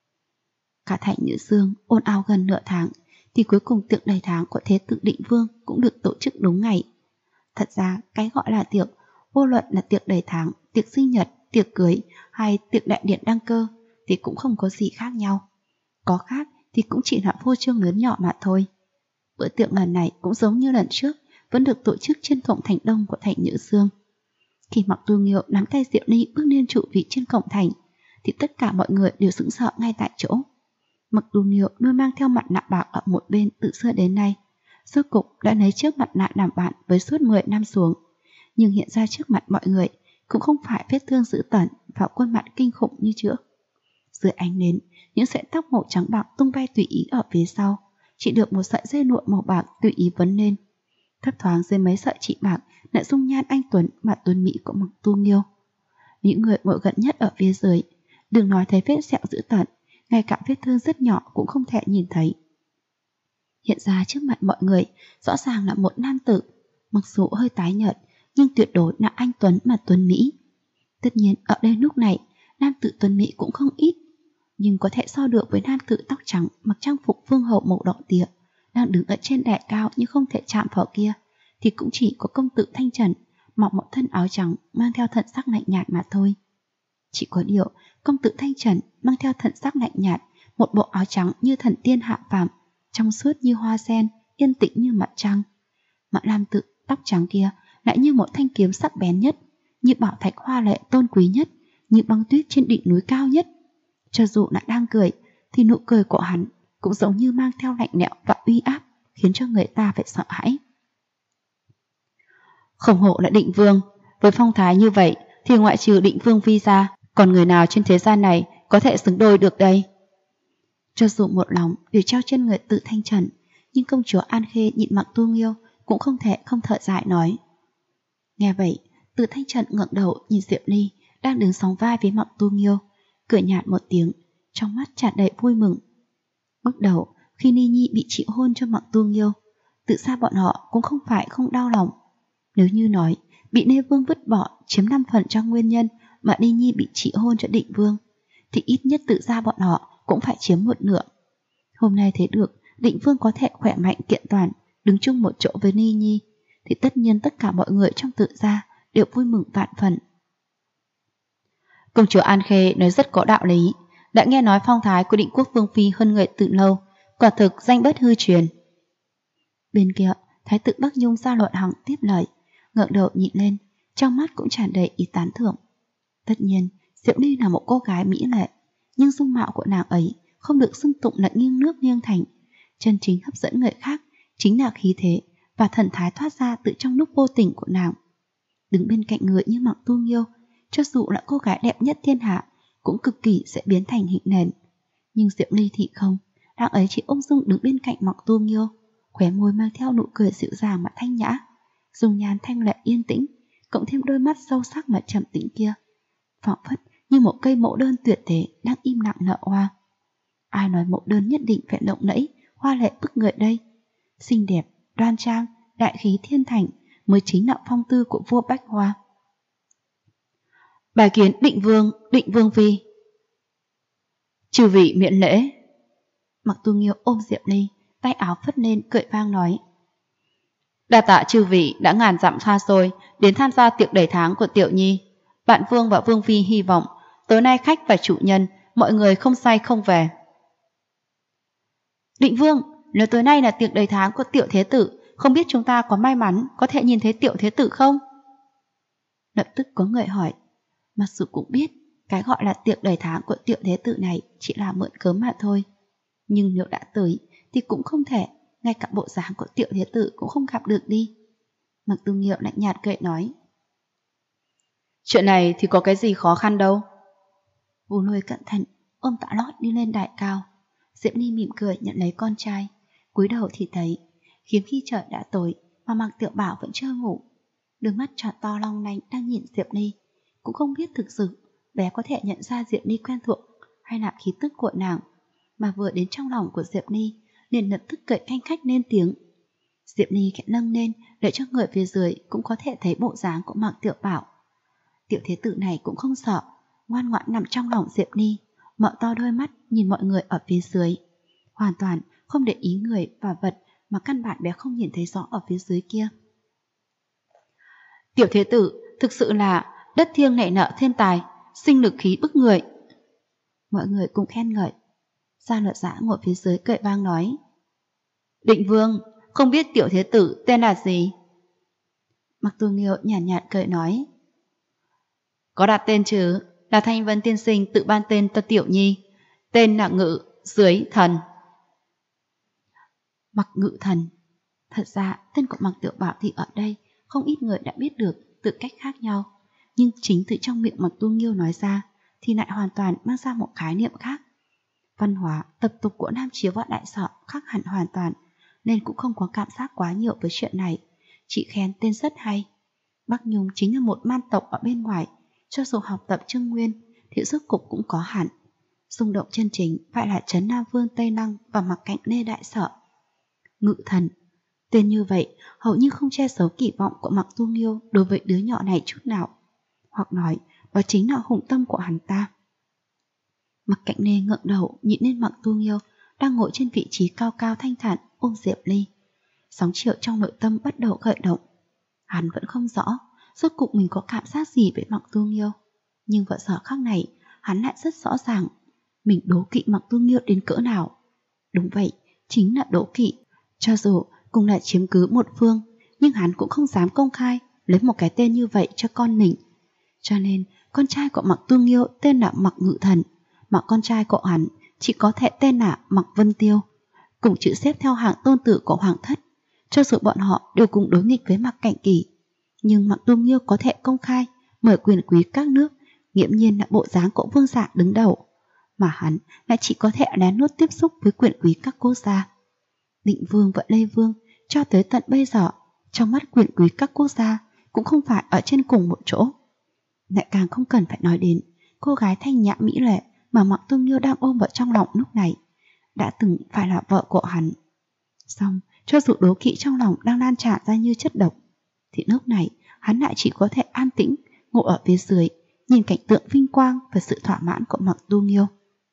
Cả thành Nhữ Dương ồn ào gần nửa tháng thì cuối cùng tiệc đầy tháng của thế tử Định Vương cũng được tổ chức đúng ngày. Thật ra cái gọi là tiệc, vô luận là tiệc đầy tháng, tiệc sinh nhật, tiệc cưới hay tiệc đại điện đăng cơ thì cũng không có gì khác nhau. Có khác thì cũng chỉ là phô trương lớn nhỏ mà thôi. Bữa tiệc lần này cũng giống như lần trước, vẫn được tổ chức trên cổng thành đông của thành Nhữ Dương. Khi Mạc Tu Nghiêu nắm tay Diệu Ly bước lên trụ vị trên cổng thành thì tất cả mọi người đều sững sờ ngay tại chỗ. Mạc Tu Nghiêu luôn mang theo mặt nạ bạc ở một bên từ xưa đến nay, rốt cục đã lấy chiếc mặt nạ làm bạn với suốt 10 năm xuống, nhưng hiện ra trước mặt mọi người cũng không phải vết thương dữ tợn và khuôn mặt kinh khủng như trước. Dưới ánh nến, những sợi tóc màu trắng bạc tung bay tùy ý ở phía sau, chỉ được một sợi dây lụa màu bạc tùy ý vấn lên. Thấp thoáng dưới mấy sợi chỉ bạc lại dung nhan anh tuấn mà tuấn mỹ của Mạc Tu Nghiêu. Những người ngồi gần nhất ở phía dưới, đừng nói thấy vết sẹo dữ tợn, ngay cả vết thương rất nhỏ cũng không thể nhìn thấy. Hiện ra trước mặt mọi người rõ ràng là một nam tử, mặc dù hơi tái nhợt nhưng tuyệt đối là anh tuấn mà tuấn mỹ. Tất nhiên ở đây lúc này nam tử tuấn mỹ cũng không ít, nhưng có thể so được với nam tử tóc trắng mặc trang phục vương hậu màu đỏ tía đang đứng ở trên đài cao nhưng không thể chạm vào kia thì cũng chỉ có công tử Thanh Trần mặc một thân áo trắng mang theo thần sắc lạnh nhạt mà thôi. Chỉ có điều công tử Thanh Trần mang theo thần sắc lạnh nhạt, một bộ áo trắng như thần tiên hạ phàm, trong suốt như hoa sen, yên tĩnh như mặt trăng. Mà nam tử tóc trắng kia lại như một thanh kiếm sắc bén nhất, như bảo thạch hoa lệ tôn quý nhất, như băng tuyết trên đỉnh núi cao nhất. Cho dù là đang cười thì nụ cười của hắn cũng giống như mang theo lạnh lẽo và uy áp, khiến cho người ta phải sợ hãi. Không hộ là Định Vương, với phong thái như vậy thì ngoại trừ Định Vương phi ra, còn người nào trên thế gian này có thể xứng đôi được đây? Cho dù một lòng đều treo trên người Tự Thanh Trần, nhưng công chúa An Khê nhịn Mạc Tu Nghiêu cũng không thể không thở dài nói. Nghe vậy, Tự Thanh Trần ngẩng đầu nhìn Diệu Ly đang đứng sóng vai với Mạc Tu Nghiêu, cười nhạt một tiếng, trong mắt tràn đầy vui mừng. Bước đầu khi Ni Nhi bị chịu hôn cho Mạc Tu Nghiêu, tự ra bọn họ cũng không phải không đau lòng. Nếu như nói bị Nê Vương vứt bỏ chiếm 5 phần cho nguyên nhân mà Ni Nhi bị trị hôn cho Định Vương, thì ít nhất tự ra bọn họ cũng phải chiếm một nửa. Hôm nay thấy được Định Vương có thể khỏe mạnh kiện toàn, đứng chung một chỗ với Ni Nhi, thì tất nhiên tất cả mọi người trong tự gia đều vui mừng vạn phần. Công chúa An Khê nói rất có đạo lý, đã nghe nói phong thái của Định Quốc Vương phi hơn người từ lâu, quả thực danh bất hư truyền. Bên kia, Thái tử Bắc Nhung Gia Luận Hằng tiếp lời, ngẩng đầu nhìn lên, trong mắt cũng tràn đầy ý tán thưởng. Tất nhiên, Diệu Ly là một cô gái mỹ lệ, nhưng dung mạo của nàng ấy không được xưng tụng là nghiêng nước nghiêng thành. Chân chính hấp dẫn người khác chính là khí thế và thần thái thoát ra từ trong lúc vô tình của nàng. Đứng bên cạnh người như Mạc Tu Nghiêu, cho dù là cô gái đẹp nhất thiên hạ, cũng cực kỳ sẽ biến thành hình nền. Nhưng Diệp Ly thì không, đang ấy chỉ ung dung đứng bên cạnh Mạc Tu Nghiêu, khóe môi mang theo nụ cười dịu dàng mà thanh nhã, dung nhan thanh lệ yên tĩnh, cộng thêm đôi mắt sâu sắc mà trầm tĩnh kia, phảng phất như một cây mẫu đơn tuyệt thế đang im lặng nở hoa. Ai nói mẫu đơn nhất định phải lộng lẫy, hoa lệ bức người đây? Xinh đẹp, đoan trang, đại khí thiên thành mới chính là phong tư của vua Bách Hoa. Bài kiến định vương phi. Chư vị miễn lễ. Mạc Tu Nghiêu ôm Diệp Ly, tay áo phất lên cười vang nói: đa tạ chư vị đã ngàn dặm xa xôi đến tham gia tiệc đầy tháng của Tiểu Nhi. Bạn vương và vương phi hy vọng tối nay khách và chủ nhân mọi người không say không về. Định vương, nếu tối nay là tiệc đầy tháng của Tiểu Thế Tử, không biết chúng ta có may mắn có thể nhìn thấy Tiểu Thế Tử không? Lập tức có người hỏi. Mặc dù cũng biết cái gọi là tiệc đầy tháng của Tiểu Thế Tử này chỉ là mượn cớ mà thôi, nhưng nếu đã tới thì cũng không thể ngay cả bộ dáng của Tiểu Thế Tử cũng không gặp được đi. Mạc Tu Nghiêu lạnh nhạt cười nói: chuyện này thì có cái gì khó khăn đâu. Vu Lôi cẩn thận ôm Tạ Lót đi lên đài cao. Diệp Ly mỉm cười nhận lấy con trai, cúi đầu thì thấy hiếm khi trời đã tối mà Mạc Tiểu Bảo vẫn chưa ngủ, đôi mắt tròn to long lanh đang nhìn Diệp Ly. Cũng không biết thực sự bé có thể nhận ra Diệp Ly quen thuộc hay là khí tức của nàng, mà vừa đến trong lòng của Diệp Ly liền lập tức cười khanh khách lên tiếng. Diệp Ly khẽ nâng lên để cho người phía dưới cũng có thể thấy bộ dáng của Mạc Tiểu Bảo. Tiểu Thế Tử này cũng không sợ, ngoan ngoãn nằm trong lòng Diệp Ly, mở to đôi mắt nhìn mọi người ở phía dưới, hoàn toàn không để ý người và vật mà căn bản bé không nhìn thấy rõ ở phía dưới kia. Tiểu Thế Tử thực sự là đất thiêng nảy nợ thiên tài, sinh lực khí bức người. Mọi người cùng khen ngợi. Gia Luật Giã ngồi phía dưới cười vang nói: Định vương, không biết Tiểu Thế Tử tên là gì? Mạc Tu Nghiêu nhàn nhạt cười nói: có đặt tên chứ, là Thanh Vân tiên sinh tự ban tên cho Tiểu Nhi, tên là Ngự Dưới Thần. Mạc Ngự Thần. Thật ra tên của Mạc Tiểu Bảo thì ở đây không ít người đã biết được từ cách khác nhau, nhưng chính từ trong miệng Mạc Tu Nghiêu nói ra thì lại hoàn toàn mang ra một khái niệm khác. Văn hóa, tập tục của Nam Chiếu và Đại Sở khác hẳn hoàn toàn, nên cũng không có cảm giác quá nhiều với chuyện này. Chị khen tên rất hay. Bắc Nhung chính là một man tộc ở bên ngoài, cho dù học tập Trương Nguyên thì rốt cục cũng có hẳn. Xung động chân chính phải là Trấn Nam Vương Tây Lăng và Mặc Cạnh Lê Đại Sở. Ngự Thần. Tên như vậy hầu như không che giấu kỳ vọng của Mạc Tu Nghiêu đối với đứa nhỏ này chút nào. Hoặc nói đó chính là hùng tâm của hắn ta. Mặc Cạnh Lê ngẩng đầu nhìn lên Mạc Tu Nghiêu đang ngồi trên vị trí cao cao thanh thản ôm Diệp Ly. Sóng chiều trong nội tâm bắt đầu khởi động. Hắn vẫn không rõ rốt cuộc mình có cảm giác gì với Mạc Tu Nghiêu, nhưng vào giờ khắc này hắn lại rất rõ ràng mình đố kỵ Mạc Tu Nghiêu đến cỡ nào. Đúng vậy, chính là đố kỵ. Cho dù cùng là chiếm cứ một phương, nhưng hắn cũng không dám công khai lấy một cái tên như vậy cho con mình. Cho nên con trai của Mạc Tu Nghiêu tên là Mạc Ngự Thần, mà con trai của hắn chỉ có thể tên là Mạc Vân Tiêu, cùng chữ xếp theo hạng tôn tử của Hoàng thất. Cho dù bọn họ đều cùng đối nghịch với Mạc Cảnh Kỳ, nhưng Mạc Tu Nghiêu có thể công khai mời quyền quý các nước, nghiễm nhiên là bộ dáng của vương giả đứng đầu, mà hắn lại chỉ có thể lén lút tiếp xúc với quyền quý các quốc gia. Định Vương và Lê Vương cho tới tận bây giờ trong mắt quyền quý các quốc gia cũng không phải ở trên cùng một chỗ. Lại càng không cần phải nói đến cô gái thanh nhã mỹ lệ mà Mạc Tu Nghiêu đang ôm vào trong lòng lúc này, đã từng phải là vợ của hắn. Xong, cho dù đố kỵ trong lòng đang lan tràn ra như chất độc, thì lúc này hắn lại chỉ có thể an tĩnh ngồi ở phía dưới, nhìn cảnh tượng vinh quang và sự thỏa mãn của Mạc Tu Nghiêu.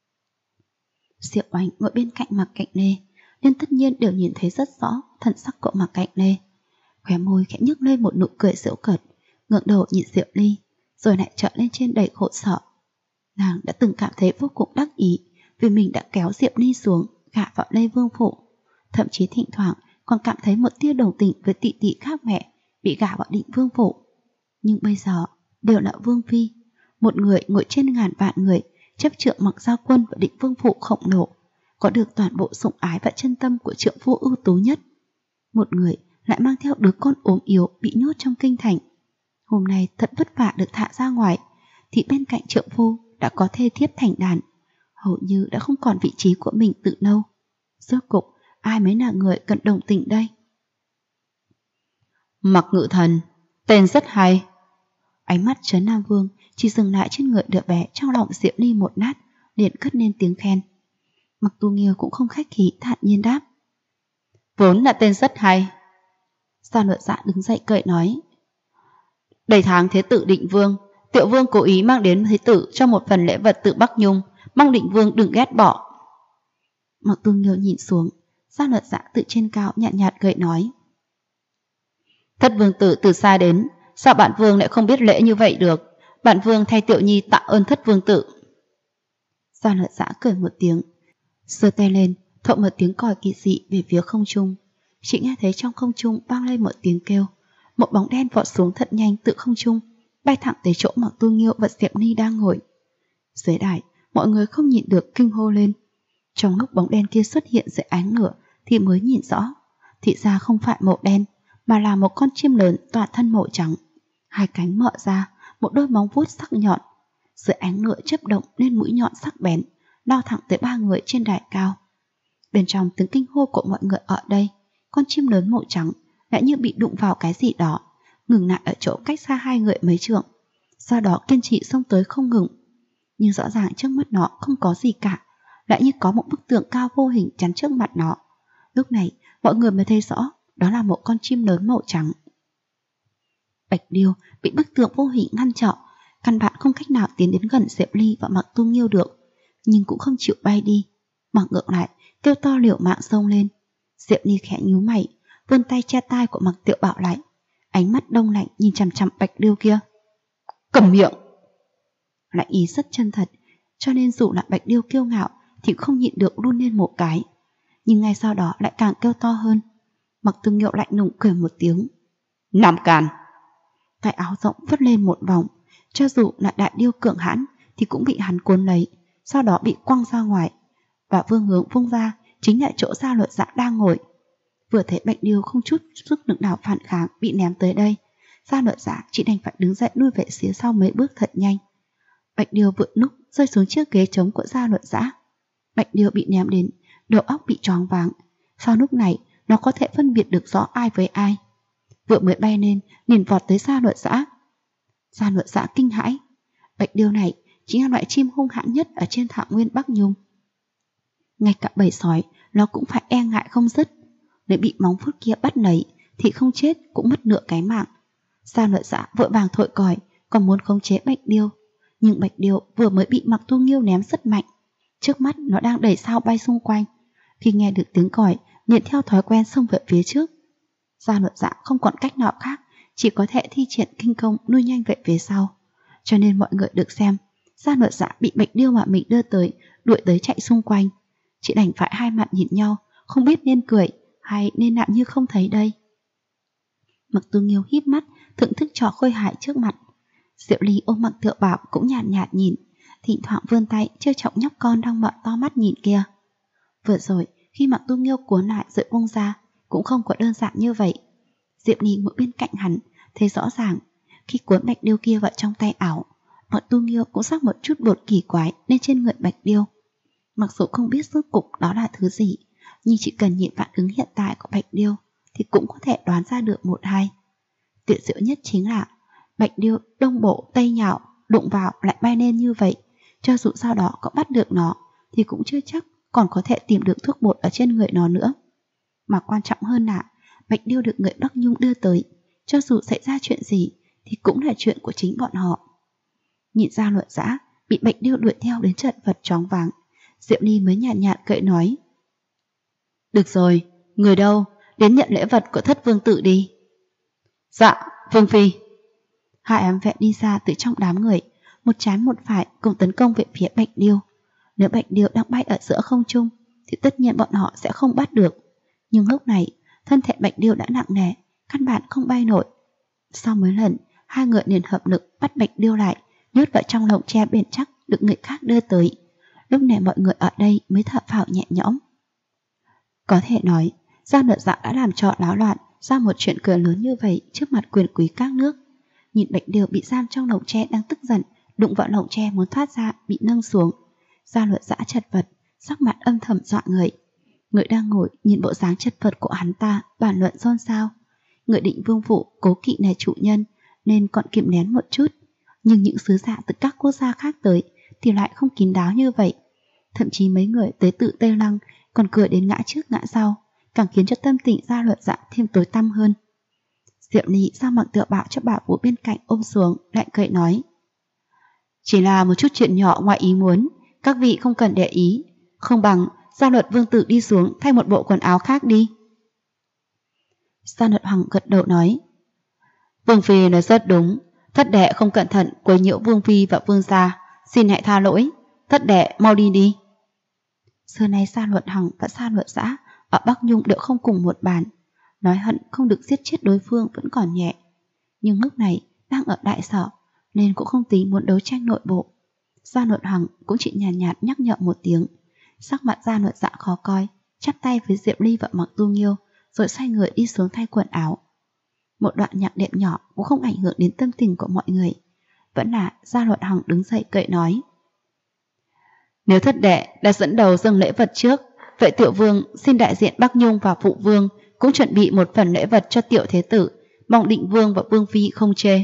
Diệu Oanh ngồi bên cạnh Mạc Cạnh Lê, nên tất nhiên đều nhìn thấy rất rõ thần sắc của Mạc Cạnh Lê. Khóe môi khẽ nhếch lên một nụ cười giễu cợt, ngẩng đầu nhìn Diệu Ly, rồi lại trợn lên trên đầy khổ sở. Nàng đã từng cảm thấy vô cùng đắc ý vì mình đã kéo Diệp Ly xuống gả vào Lê Vương phủ, thậm chí thỉnh thoảng còn cảm thấy một tia đồng tình với tỷ tỷ khác mẹ bị gả vào Định Vương phủ. Nhưng bây giờ đều là vương phi, một người ngồi trên ngàn vạn người chấp trượng Mặc Gia Quân và Định Vương phủ khổng lồ, có được toàn bộ sủng ái và chân tâm của trượng phu ưu tú nhất. Một người lại mang theo đứa con ốm yếu bị nhốt trong kinh thành. Hôm nay thật vất vả được thả ra ngoài, thì bên cạnh trượng phu đã có thê thiếp thành đàn, hầu như đã không còn vị trí của mình từ lâu. Rốt cục ai mới là người cần đồng tình đây? Mặc Ngự Thần, tên rất hay. Ánh mắt Trấn Nam Vương chỉ dừng lại trên người đứa bé trong lòng Diệp Ly một lát, liền cất lên tiếng khen. Mặc Tu Nghiêu cũng không khách khí, thản nhiên đáp. Vốn là tên rất hay. Gia Luật Dạ đứng dậy cười nói. Đầy tháng Thế tử Định Vương, Tiểu Vương cố ý mang đến Thế tử cho một phần lễ vật từ Bắc Nhung, mong Định Vương đừng ghét bỏ. Mặc Tu Nghiêu nhìn xuống, Gia Luật Dạ tự trên cao nhàn nhạt cười nói. Thất vương tử từ xa đến, sao bản vương lại không biết lễ như vậy được? Bản vương thay Tiểu Nhi tạ ơn thất vương tử. Gia Luật Dạ cười một tiếng, giơ tay lên, thổi một tiếng còi kỳ dị về phía không trung. Chỉ nghe thấy trong không trung vang lên một tiếng kêu, một bóng đen vọt xuống thật nhanh từ không trung, bay thẳng tới chỗ Mặc Tu Nghiêu và Diệp Ly đang ngồi. Dưới đài, mọi người không nhịn được kinh hô lên. Trong lúc bóng đen kia xuất hiện dưới ánh lửa thì mới nhìn rõ, thì ra không phải màu đen, mà là một con chim lớn toàn thân màu trắng. Hai cánh mở ra, một đôi móng vuốt sắc nhọn. Dưới ánh lửa chớp động lên mũi nhọn sắc bén, lao thẳng tới ba người trên đài cao. Bên trong tiếng kinh hô của mọi người ở đây, con chim lớn màu trắng lại như bị đụng vào cái gì đó, ngừng lại ở chỗ cách xa hai người mấy trượng, sau đó kiên trì xông tới không ngừng. Nhưng rõ ràng trước mắt nó không có gì cả, lại như có một bức tượng cao vô hình chắn trước mặt nó. Lúc này mọi người mới thấy rõ đó là một con chim lớn màu trắng. Bạch Điêu bị bức tượng vô hình ngăn trở, căn bản không cách nào tiến đến gần Diệp Ly và Mặc Tu Nghiêu được, nhưng cũng không chịu bay đi, mà ngược lại kêu to liều mạng xông lên. Diệp Ly khẽ nhíu mày, vươn tay che tai của Mặc Tiểu Bảo lại, ánh mắt đông lạnh nhìn chằm chằm Bạch Điêu kia. Cầm miệng! Lạnh ý rất chân thật, cho nên dù là Bạch Điêu kiêu ngạo thì không nhịn được run lên một cái, nhưng ngay sau đó lại càng kêu to hơn. Mặc Tu Nghiêu lạnh lùng cười một tiếng. Nam can! Cái áo rộng phất lên một vòng, cho dù là đại điêu cường hãn thì cũng bị hắn cuốn lấy, sau đó bị quăng ra ngoài, và phương hướng vung ra chính là chỗ Gia Luật Dạ đang ngồi. Vừa thấy Bạch Điêu không chút sức lực nào phản kháng bị ném tới đây, Gia Luật Dạ chỉ đành phải đứng dậy lui về phía sau mấy bước thật nhanh. Bạch Điêu vượt núc rơi xuống chiếc ghế trống của Gia Luật Dạ. Bạch Điêu bị ném đến, đầu óc bị choáng váng. Sau lúc này nó có thể phân biệt được rõ ai với ai. Vừa mới bay lên liền vọt tới Gia Luật Dạ. Gia Luật Dạ kinh hãi. Bạch Điêu này chính là loại chim hung hãn nhất ở trên thảo nguyên Bắc Nhung. Ngay cả bầy sói nó cũng phải e ngại không dứt. Nếu bị móng vuốt kia bắt lấy thì không chết cũng mất nửa cái mạng. Gia Luật Dạ vội vàng thổi còi, còn muốn khống chế Bạch Điêu, nhưng Bạch Điêu vừa mới bị Mặc Tu Nghiêu ném rất mạnh. Trước mắt nó đang đẩy sao bay xung quanh. Khi nghe được tiếng còi liền theo thói quen xông về phía trước. Gia Luật Dạ không còn cách nào khác, chỉ có thể thi triển kinh công lui nhanh về phía sau. Cho nên mọi người được xem Gia Luật Dạ bị Bạch Điêu mà mình đưa tới đuổi tới chạy xung quanh. Chỉ đành phải hai mặt nhìn nhau, không biết nên cười hay nên làm như không thấy đây. Mặc Tu Nghiêu híp mắt thưởng thức trò khôi hài trước mặt. Diệu Ly ôm Mặc Tiểu Bảo cũng nhàn nhạt nhìn, thỉnh thoảng vươn tay trêu chọc nhóc con đang mở to mắt nhìn kia. Vừa rồi khi Mặc Tu Nghiêu cuốn lại rồi buông ra cũng không có đơn giản như vậy. Diệp Ly ngồi bên cạnh hắn thấy rõ ràng khi cuốn Bạch Điêu kia vào trong tay áo, Mặc Tu Nghiêu cũng rắc một chút bột kỳ quái lên trên người Bạch Điêu. Mặc dù không biết rốt cục đó là thứ gì, nhưng chỉ cần nhìn phản ứng hiện tại của Bạch Điêu thì cũng có thể đoán ra được một hai. Tuyệt diệu nhất chính là Bạch Điêu đông bộ tây nhạo, đụng vào lại bay lên như vậy, cho dù sau đó có bắt được nó thì cũng chưa chắc còn có thể tìm được thuốc bột ở trên người nó nữa. Mà quan trọng hơn là Bạch Điêu được người Bắc Nhung đưa tới, cho dù xảy ra chuyện gì thì cũng là chuyện của chính bọn họ. Nhìn Gia Luật Dạ bị Bạch Điêu đuổi theo đến chật vật choáng váng, Diệu Ly mới nhàn nhạt cười nói. Được rồi, người đâu, đến nhận lễ vật của thất vương tử đi. Dạ, Vương Phi. Hai ám vệ đi ra từ trong đám người, một trái một phải cùng tấn công về phía Bạch Điêu. Nếu Bạch Điêu đang bay ở giữa không trung thì tất nhiên bọn họ sẽ không bắt được. Nhưng lúc này thân thể Bạch Điêu đã nặng nề, căn bản không bay nổi. Sau mấy lần, hai người liền hợp lực bắt Bạch Điêu lại, nhốt vào trong lồng tre bền chắc được người khác đưa tới. Lúc này mọi người ở đây mới thở phào nhẹ nhõm. Có thể nói, Gia Luật Dạ đã làm trò náo loạn ra một chuyện cười lớn như vậy trước mặt quyền quý các nước. Nhìn Bạch Điêu bị giam trong lồng tre đang tức giận đụng vào lồng tre muốn thoát ra bị nâng xuống. Gia Luật Dã chật vật, sắc mặt âm thầm dọa người. Người đang ngồi nhìn bộ dáng chật vật của hắn ta bàn luận xôn xao. Người Định Vương phủ cố kỵ này chủ nhân nên còn kiềm nén một chút, nhưng những sứ giả từ các quốc gia khác tới thì lại không kín đáo như vậy. Thậm chí mấy người tới tự Tây Lăng còn cười đến ngã trước ngã sau, càng khiến cho tâm tình Gia Luật Dã thêm tối tăm hơn. Diệu Ly sao Mặc Tiểu Bảo cho bảo vũ bên cạnh ôm xuống, lại cười nói: chỉ là một chút chuyện nhỏ ngoài ý muốn, các vị không cần để ý. Không bằng Gia Luật Vương tử đi xuống thay một bộ quần áo khác đi. Gia Luật Hằng gật đầu nói: Vương phi nói rất đúng, thất đệ không cẩn thận quấy nhiễu Vương phi và Vương gia, xin hãy tha lỗi. Thất đệ mau đi đi. Xưa nay Gia Luật Hằng và Gia Luật Dã ở Bắc Nhung đều không cùng một bàn. Nói hận không được giết chết đối phương vẫn còn nhẹ, nhưng lúc này đang ở đại sở nên cũng không tính muốn đấu tranh nội bộ. Gia Luật Hằng cũng chỉ nhàn nhạt nhắc nhở một tiếng. Sắc mặt Gia Luật Dã khó coi, chắp tay với Diệu Ly và Mặc Tu Nghiêu, rồi xoay người đi xuống thay quần áo. Một đoạn nhạc đệm nhỏ cũng không ảnh hưởng đến tâm tình của mọi người. Vẫn là Gia Luật Hằng đứng dậy cười nói: nếu thất đệ đã dẫn đầu dâng lễ vật trước, vậy tiểu vương xin đại diện Bắc Nhung và phụ vương cũng chuẩn bị một phần lễ vật cho tiểu thế tử, mong Định Vương và Vương phi không chê.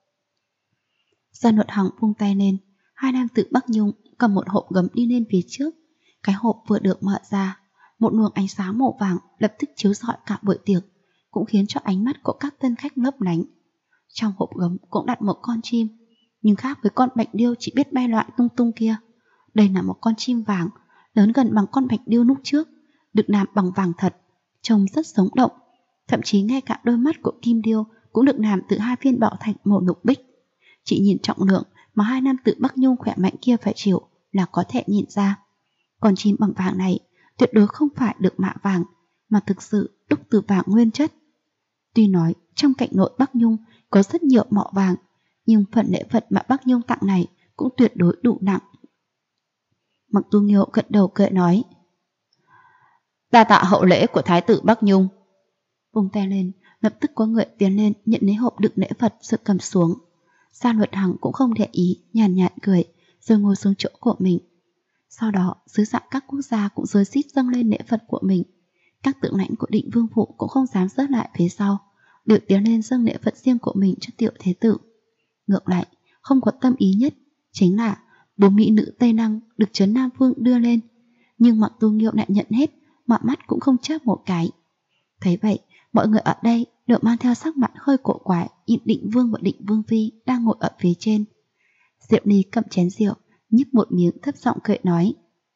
Gia Luật Hằng vung tay lên, hai nam tử Bắc Nhung cầm một hộp gấm đi lên phía trước. Cái hộp vừa được mở ra, một luồng ánh sáng màu vàng lập tức chiếu rọi cả buổi tiệc, cũng khiến cho ánh mắt của các tân khách lấp lánh. Trong hộp gấm cũng đặt một con chim, nhưng khác với con bạch điêu chỉ biết bay loạn tung tung kia. Đây là một con chim vàng, lớn gần bằng con bạch điêu lúc trước, được làm bằng vàng thật, trông rất sống động. Thậm chí ngay cả đôi mắt của kim điêu cũng được làm từ hai viên bảo thạch màu lục bích. Chỉ nhìn trọng lượng mà hai nam tử Bắc Nhung khỏe mạnh kia phải chịu là có thể nhìn ra. Con chim bằng vàng này tuyệt đối không phải được mạ vàng, mà thực sự đúc từ vàng nguyên chất. Tuy nói trong cảnh nội Bắc Nhung có rất nhiều mỏ vàng, nhưng phần lễ vật mà Bắc Nhung tặng này cũng tuyệt đối đủ nặng. Mặc Tu Nghiêu gật đầu cười nói: đa tạ hậu lễ của thái tử Bắc Nhung. Vung tay lên, lập tức có người tiến lên nhận lấy hộp đựng lễ vật rồi cầm xuống. Gia Luật Hằng cũng không để ý, nhàn nhạt cười rồi ngồi xuống chỗ của mình. Sau đó sứ giả các quốc gia cũng rối rít dâng lên lễ vật của mình. Các tướng lãnh của Định Vương phủ cũng không dám rớt lại phía sau, đều tiến lên dâng lễ vật riêng của mình cho tiểu thế tử. Ngược lại, không có tâm ý nhất chính là 4 mỹ nữ Tây Năng được Trấn Nam Vương đưa lên, nhưng Mặc Tu Nghiêu lại nhận hết, mà mắt cũng không chớp một cái. Thấy vậy, mọi người ở đây đều mang theo sắc mặt hơi cổ quái, nhìn Định Vương và Định Vương phi đang ngồi ở phía trên. Diệu Ly cầm chén rượu, nhấp một miếng thấp giọng cười nói: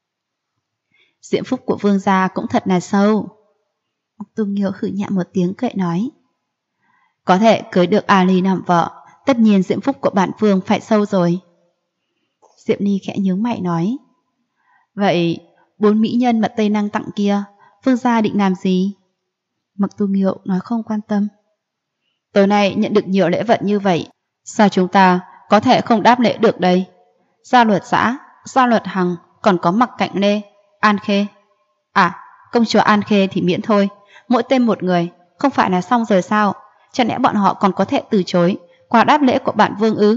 diễm phúc của vương gia cũng thật là sâu. Mặc Tu Nghiêu hử nhẹ một tiếng cười nói: có thể cưới được Ali làm vợ, tất nhiên diễm phúc của bản vương phải sâu rồi. Diệu Ly khẽ nhướng mày nói: vậy 4 mỹ nhân mà Tây Năng tặng kia, vương gia định làm gì? Mặc Tu Nghiêu nói không quan tâm: tối nay nhận được nhiều lễ vật như vậy, sao chúng ta có thể không đáp lễ được đây? Gia Luật Dã, Gia Luật Hằng, còn có Mặc Cạnh Lê, An Khê. À, công chúa An Khê thì miễn thôi, mỗi tên một người, không phải là xong rồi sao? Chẳng lẽ bọn họ còn có thể từ chối quà đáp lễ của bản vương ư?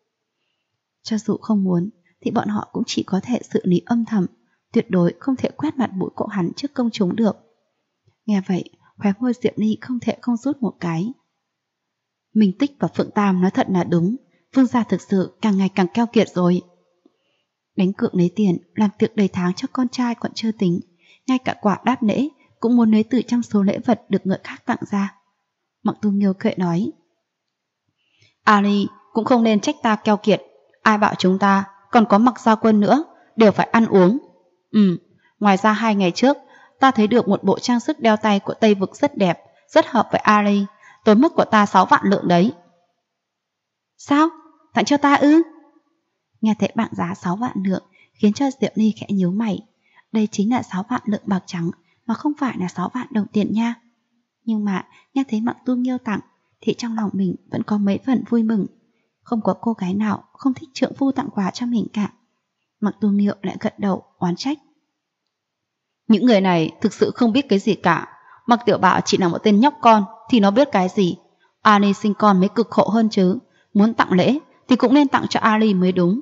Cho dù không muốn thì bọn họ cũng chỉ có thể xử lý âm thầm, tuyệt đối không thể quét mặt mũi của hắn trước công chúng được. Nghe vậy, khóe môi Diệu Ly không thể không rút một cái. Minh Tích và Phượng Tam nói thật là đúng, vương gia thực sự càng ngày càng keo kiệt rồi. Đánh cược lấy tiền, làm tiệc đầy tháng cho con trai còn chưa tính, ngay cả quả đáp lễ cũng muốn lấy từ trong số lễ vật được người khác tặng ra. Mặc Tu Nghiêu cười nói: Ali cũng không nên trách ta keo kiệt, ai bảo chúng ta còn có Mặc Gia Quân nữa, đều phải ăn uống. Ngoài ra 2 ngày trước, ta thấy được một bộ trang sức đeo tay của Tây Vực rất đẹp, rất hợp với Ali, tốn mức của ta 6 vạn lượng đấy. Sao? Tặng cho ta ư? Nghe thấy bảng giá 6 vạn lượng khiến cho Diệu Ly khẽ nhíu mày. Đây chính là 6 vạn lượng bạc trắng, mà không phải là 6 vạn đồng tiền nha. Nhưng mà nghe thấy Mặc Tu Nghiêu tặng thì trong lòng mình vẫn có mấy phần vui mừng. Không có cô gái nào không thích trượng phu tặng quà cho mình cả. Mặc Tu Nghiêu lại gật đầu oán trách: những người này thực sự không biết cái gì cả. Mặc Tiểu Bảo chỉ là một tên nhóc con thì nó biết cái gì. Ali sinh con mới cực khổ hơn chứ. Muốn tặng lễ thì cũng nên tặng cho Ali mới đúng.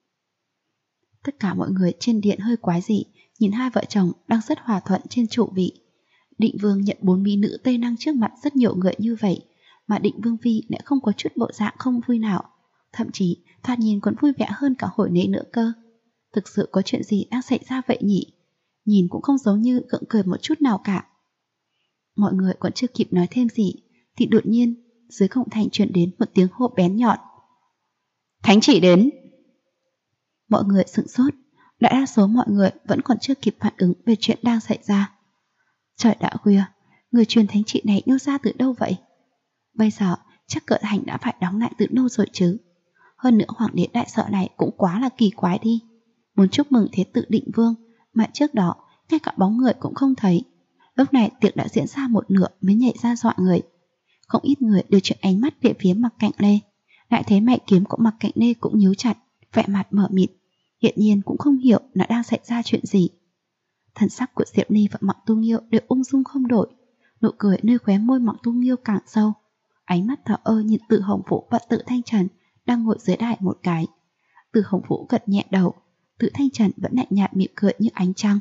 Tất cả mọi người trên điện hơi quái dị, nhìn hai vợ chồng đang rất hòa thuận trên chủ vị. Định Vương nhận 4 mỹ nữ Tây Năng trước mặt rất nhiều người như vậy, mà Định Vương phi lại không có chút bộ dạng không vui nào, thậm chí thoạt nhìn còn vui vẻ hơn cả hồi nãy nữa cơ. Thực sự có chuyện gì đang xảy ra vậy nhỉ? Nhìn cũng không giống như gượng cười một chút nào cả. Mọi người còn chưa kịp nói thêm gì thì đột nhiên dưới khổng thành truyền đến một tiếng hô bén nhọn. Thánh chỉ đến! Mọi người sửng sốt, đại đa số mọi người vẫn còn chưa kịp phản ứng về chuyện đang xảy ra. Trời đã khuya, người truyền thánh chỉ này nêu ra từ đâu vậy? Bây giờ chắc cỡ hành đã phải đóng lại từ lâu rồi chứ. Hơn nữa hoàng đế đại sợ này cũng quá là kỳ quái đi. Muốn chúc mừng thế tử Định Vương mà trước đó ngay cả bóng người cũng không thấy. Lúc này tiệc đã diễn ra một nửa mới nhảy ra dọa người. Không ít người đều chuyển ánh mắt về phía Mạc Cạnh Lê. Lại thấy mày kiếm của Mạc Cạnh Lê cũng nhíu chặt, vẻ mặt mờ mịt, hiện nhiên cũng không hiểu là đang xảy ra chuyện gì. Thần sắc của Diệp Ly và Mạc Tu Nghiêu đều ung dung không đổi, nụ cười nơi khóe môi Mạc Tu Nghiêu càng sâu. Ánh mắt thờ ơ nhìn Từ Hồng Vũ và Từ Thanh Trần đang ngồi dưới đài một cái. Từ Hồng Vũ gật nhẹ đầu, Từ Thanh Trần vẫn lạnh nhạt mỉm cười như ánh trăng.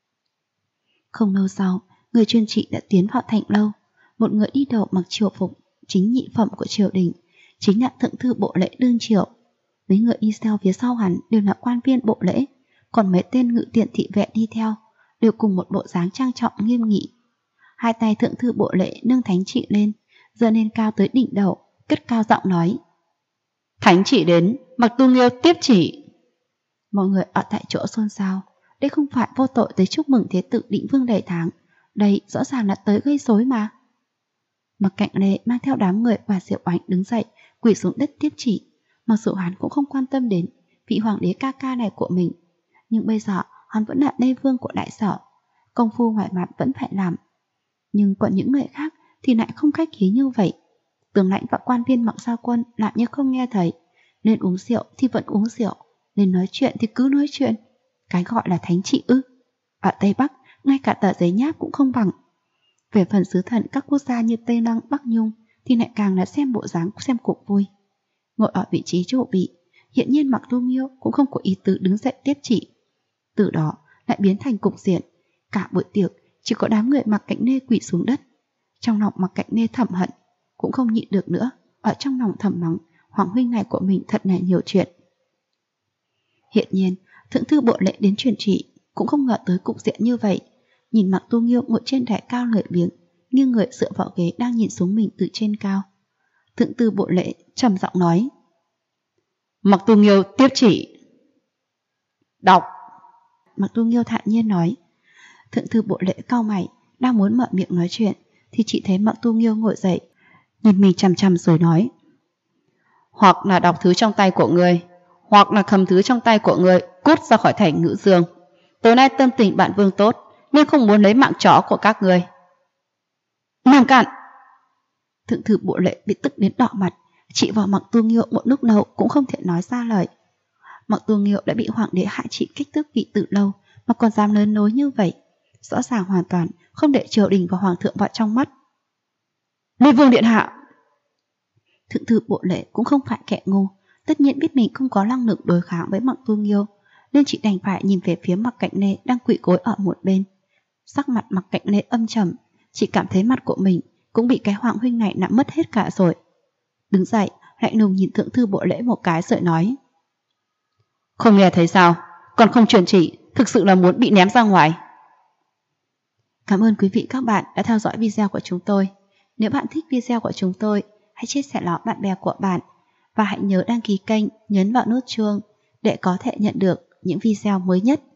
Không lâu sau, người chuyên trị đã tiến vào thành lâu. Một người đi đầu mặc triều phục, chính nhị phẩm của triều đình, chính là thượng thư bộ lễ đương triều. Mấy người đi theo phía sau hắn đều là quan viên bộ lễ, còn mấy tên ngự tiện thị vệ đi theo đều cùng một bộ dáng trang trọng nghiêm nghị. Hai tay thượng thư bộ lễ nâng thánh chỉ lên, giơ lên cao tới đỉnh đầu, cất cao giọng nói: Thánh chỉ đến, Mạc Tu Nghiêu tiếp chỉ. Mọi người ở tại chỗ xôn xao. Đây không phải vô tội tới chúc mừng thế tử Định Vương đầy tháng, đây rõ ràng là tới gây rối mà. Mạc Cạnh Lê mang theo đám người và Diệu Oánh đứng dậy, quỳ xuống đất tiếp chỉ. Mặc dù hắn cũng không quan tâm đến vị hoàng đế ca ca này của mình, nhưng bây giờ hắn vẫn là Lê Vương của đại sở, công phu ngoài mặt vẫn phải làm. Nhưng còn những người khác thì lại không khách khí như vậy. Tướng lãnh và quan viên Mặc Gia Quân làm như không nghe thấy, nên uống rượu thì vẫn uống rượu, nên nói chuyện thì cứ nói chuyện. Cái gọi là thánh trị ư? Ở Tây Bắc, ngay cả tờ giấy nháp cũng không bằng. Về phần sứ thần các quốc gia như Tây Lăng, Bắc Nhung thì lại càng là xem bộ dáng xem cuộc vui. Ngồi ở vị trí chủ vị, hiện nhiên Mạc Tu Nghiêu cũng không có ý tứ đứng dậy tiếp chỉ. Từ đó lại biến thành cục diện, cả buổi tiệc chỉ có đám người Mạc Cạnh Lê quỳ xuống đất. Trong lòng Mạc Cạnh Lê thầm hận, cũng không nhịn được nữa, ở trong lòng thầm mắng hoàng huynh này của mình thật là nhiều chuyện. Hiện nhiên thượng thư bộ lễ đến truyền chỉ cũng không ngờ tới cục diện như vậy. Nhìn Mạc Tu Nghiêu ngồi trên đài cao lười biếng, nghiêng người dựa vào ghế đang nhìn xuống mình từ trên cao. Thượng thư bộ lễ trầm giọng nói: Mạc Tu Nghiêu tiếp chỉ. Đọc. Mạc Tu Nghiêu thản nhiên nói. Thượng thư bộ lễ cau mày, đang muốn mở miệng nói chuyện thì chỉ thấy Mạc Tu Nghiêu ngồi dậy, nhìn mình chằm chằm rồi nói: Hoặc là đọc thứ trong tay của người, hoặc là cầm thứ trong tay của người cút ra khỏi thành Ngữ Dương. Tối nay tâm tình bạn Vương tốt, nên không muốn lấy mạng chó của các người. Làm cản! Thượng thư bộ lễ bị tức đến đỏ mặt, chỉ vào Mạc Tu Nghiêu một lúc lâu cũng không thể nói ra lời. Mạc Tu Nghiêu đã bị hoàng đế hạ trị kích thước vị từ lâu mà còn dám lớn lối như vậy, rõ ràng hoàn toàn không để triều đình và hoàng thượng vào trong mắt. Lê Vương điện hạ! Thượng thư bộ lễ cũng không phải kẻ ngu, tất nhiên biết mình không có năng lực đối kháng với Mạc Tu Nghiêu, nên chỉ đành phải nhìn về phía Mạc Cạnh Lê đang quỳ gối ở một bên. Sắc mặt Mạc Cạnh Lê âm trầm, chỉ cảm thấy mặt của mình cũng bị cái hoàng huynh này nặm mất hết cả rồi. Đứng dậy, lạnh lùng nhìn thượng thư bộ lễ một cái rồi nói: Không nghe thấy sao? Còn không truyền chỉ, thực sự là muốn bị ném ra ngoài. Cảm ơn quý vị các bạn đã theo dõi video của chúng tôi. Nếu bạn thích video của chúng tôi, hãy chia sẻ nó bạn bè của bạn và hãy nhớ đăng ký kênh, nhấn vào nút chuông để có thể nhận được những video mới nhất.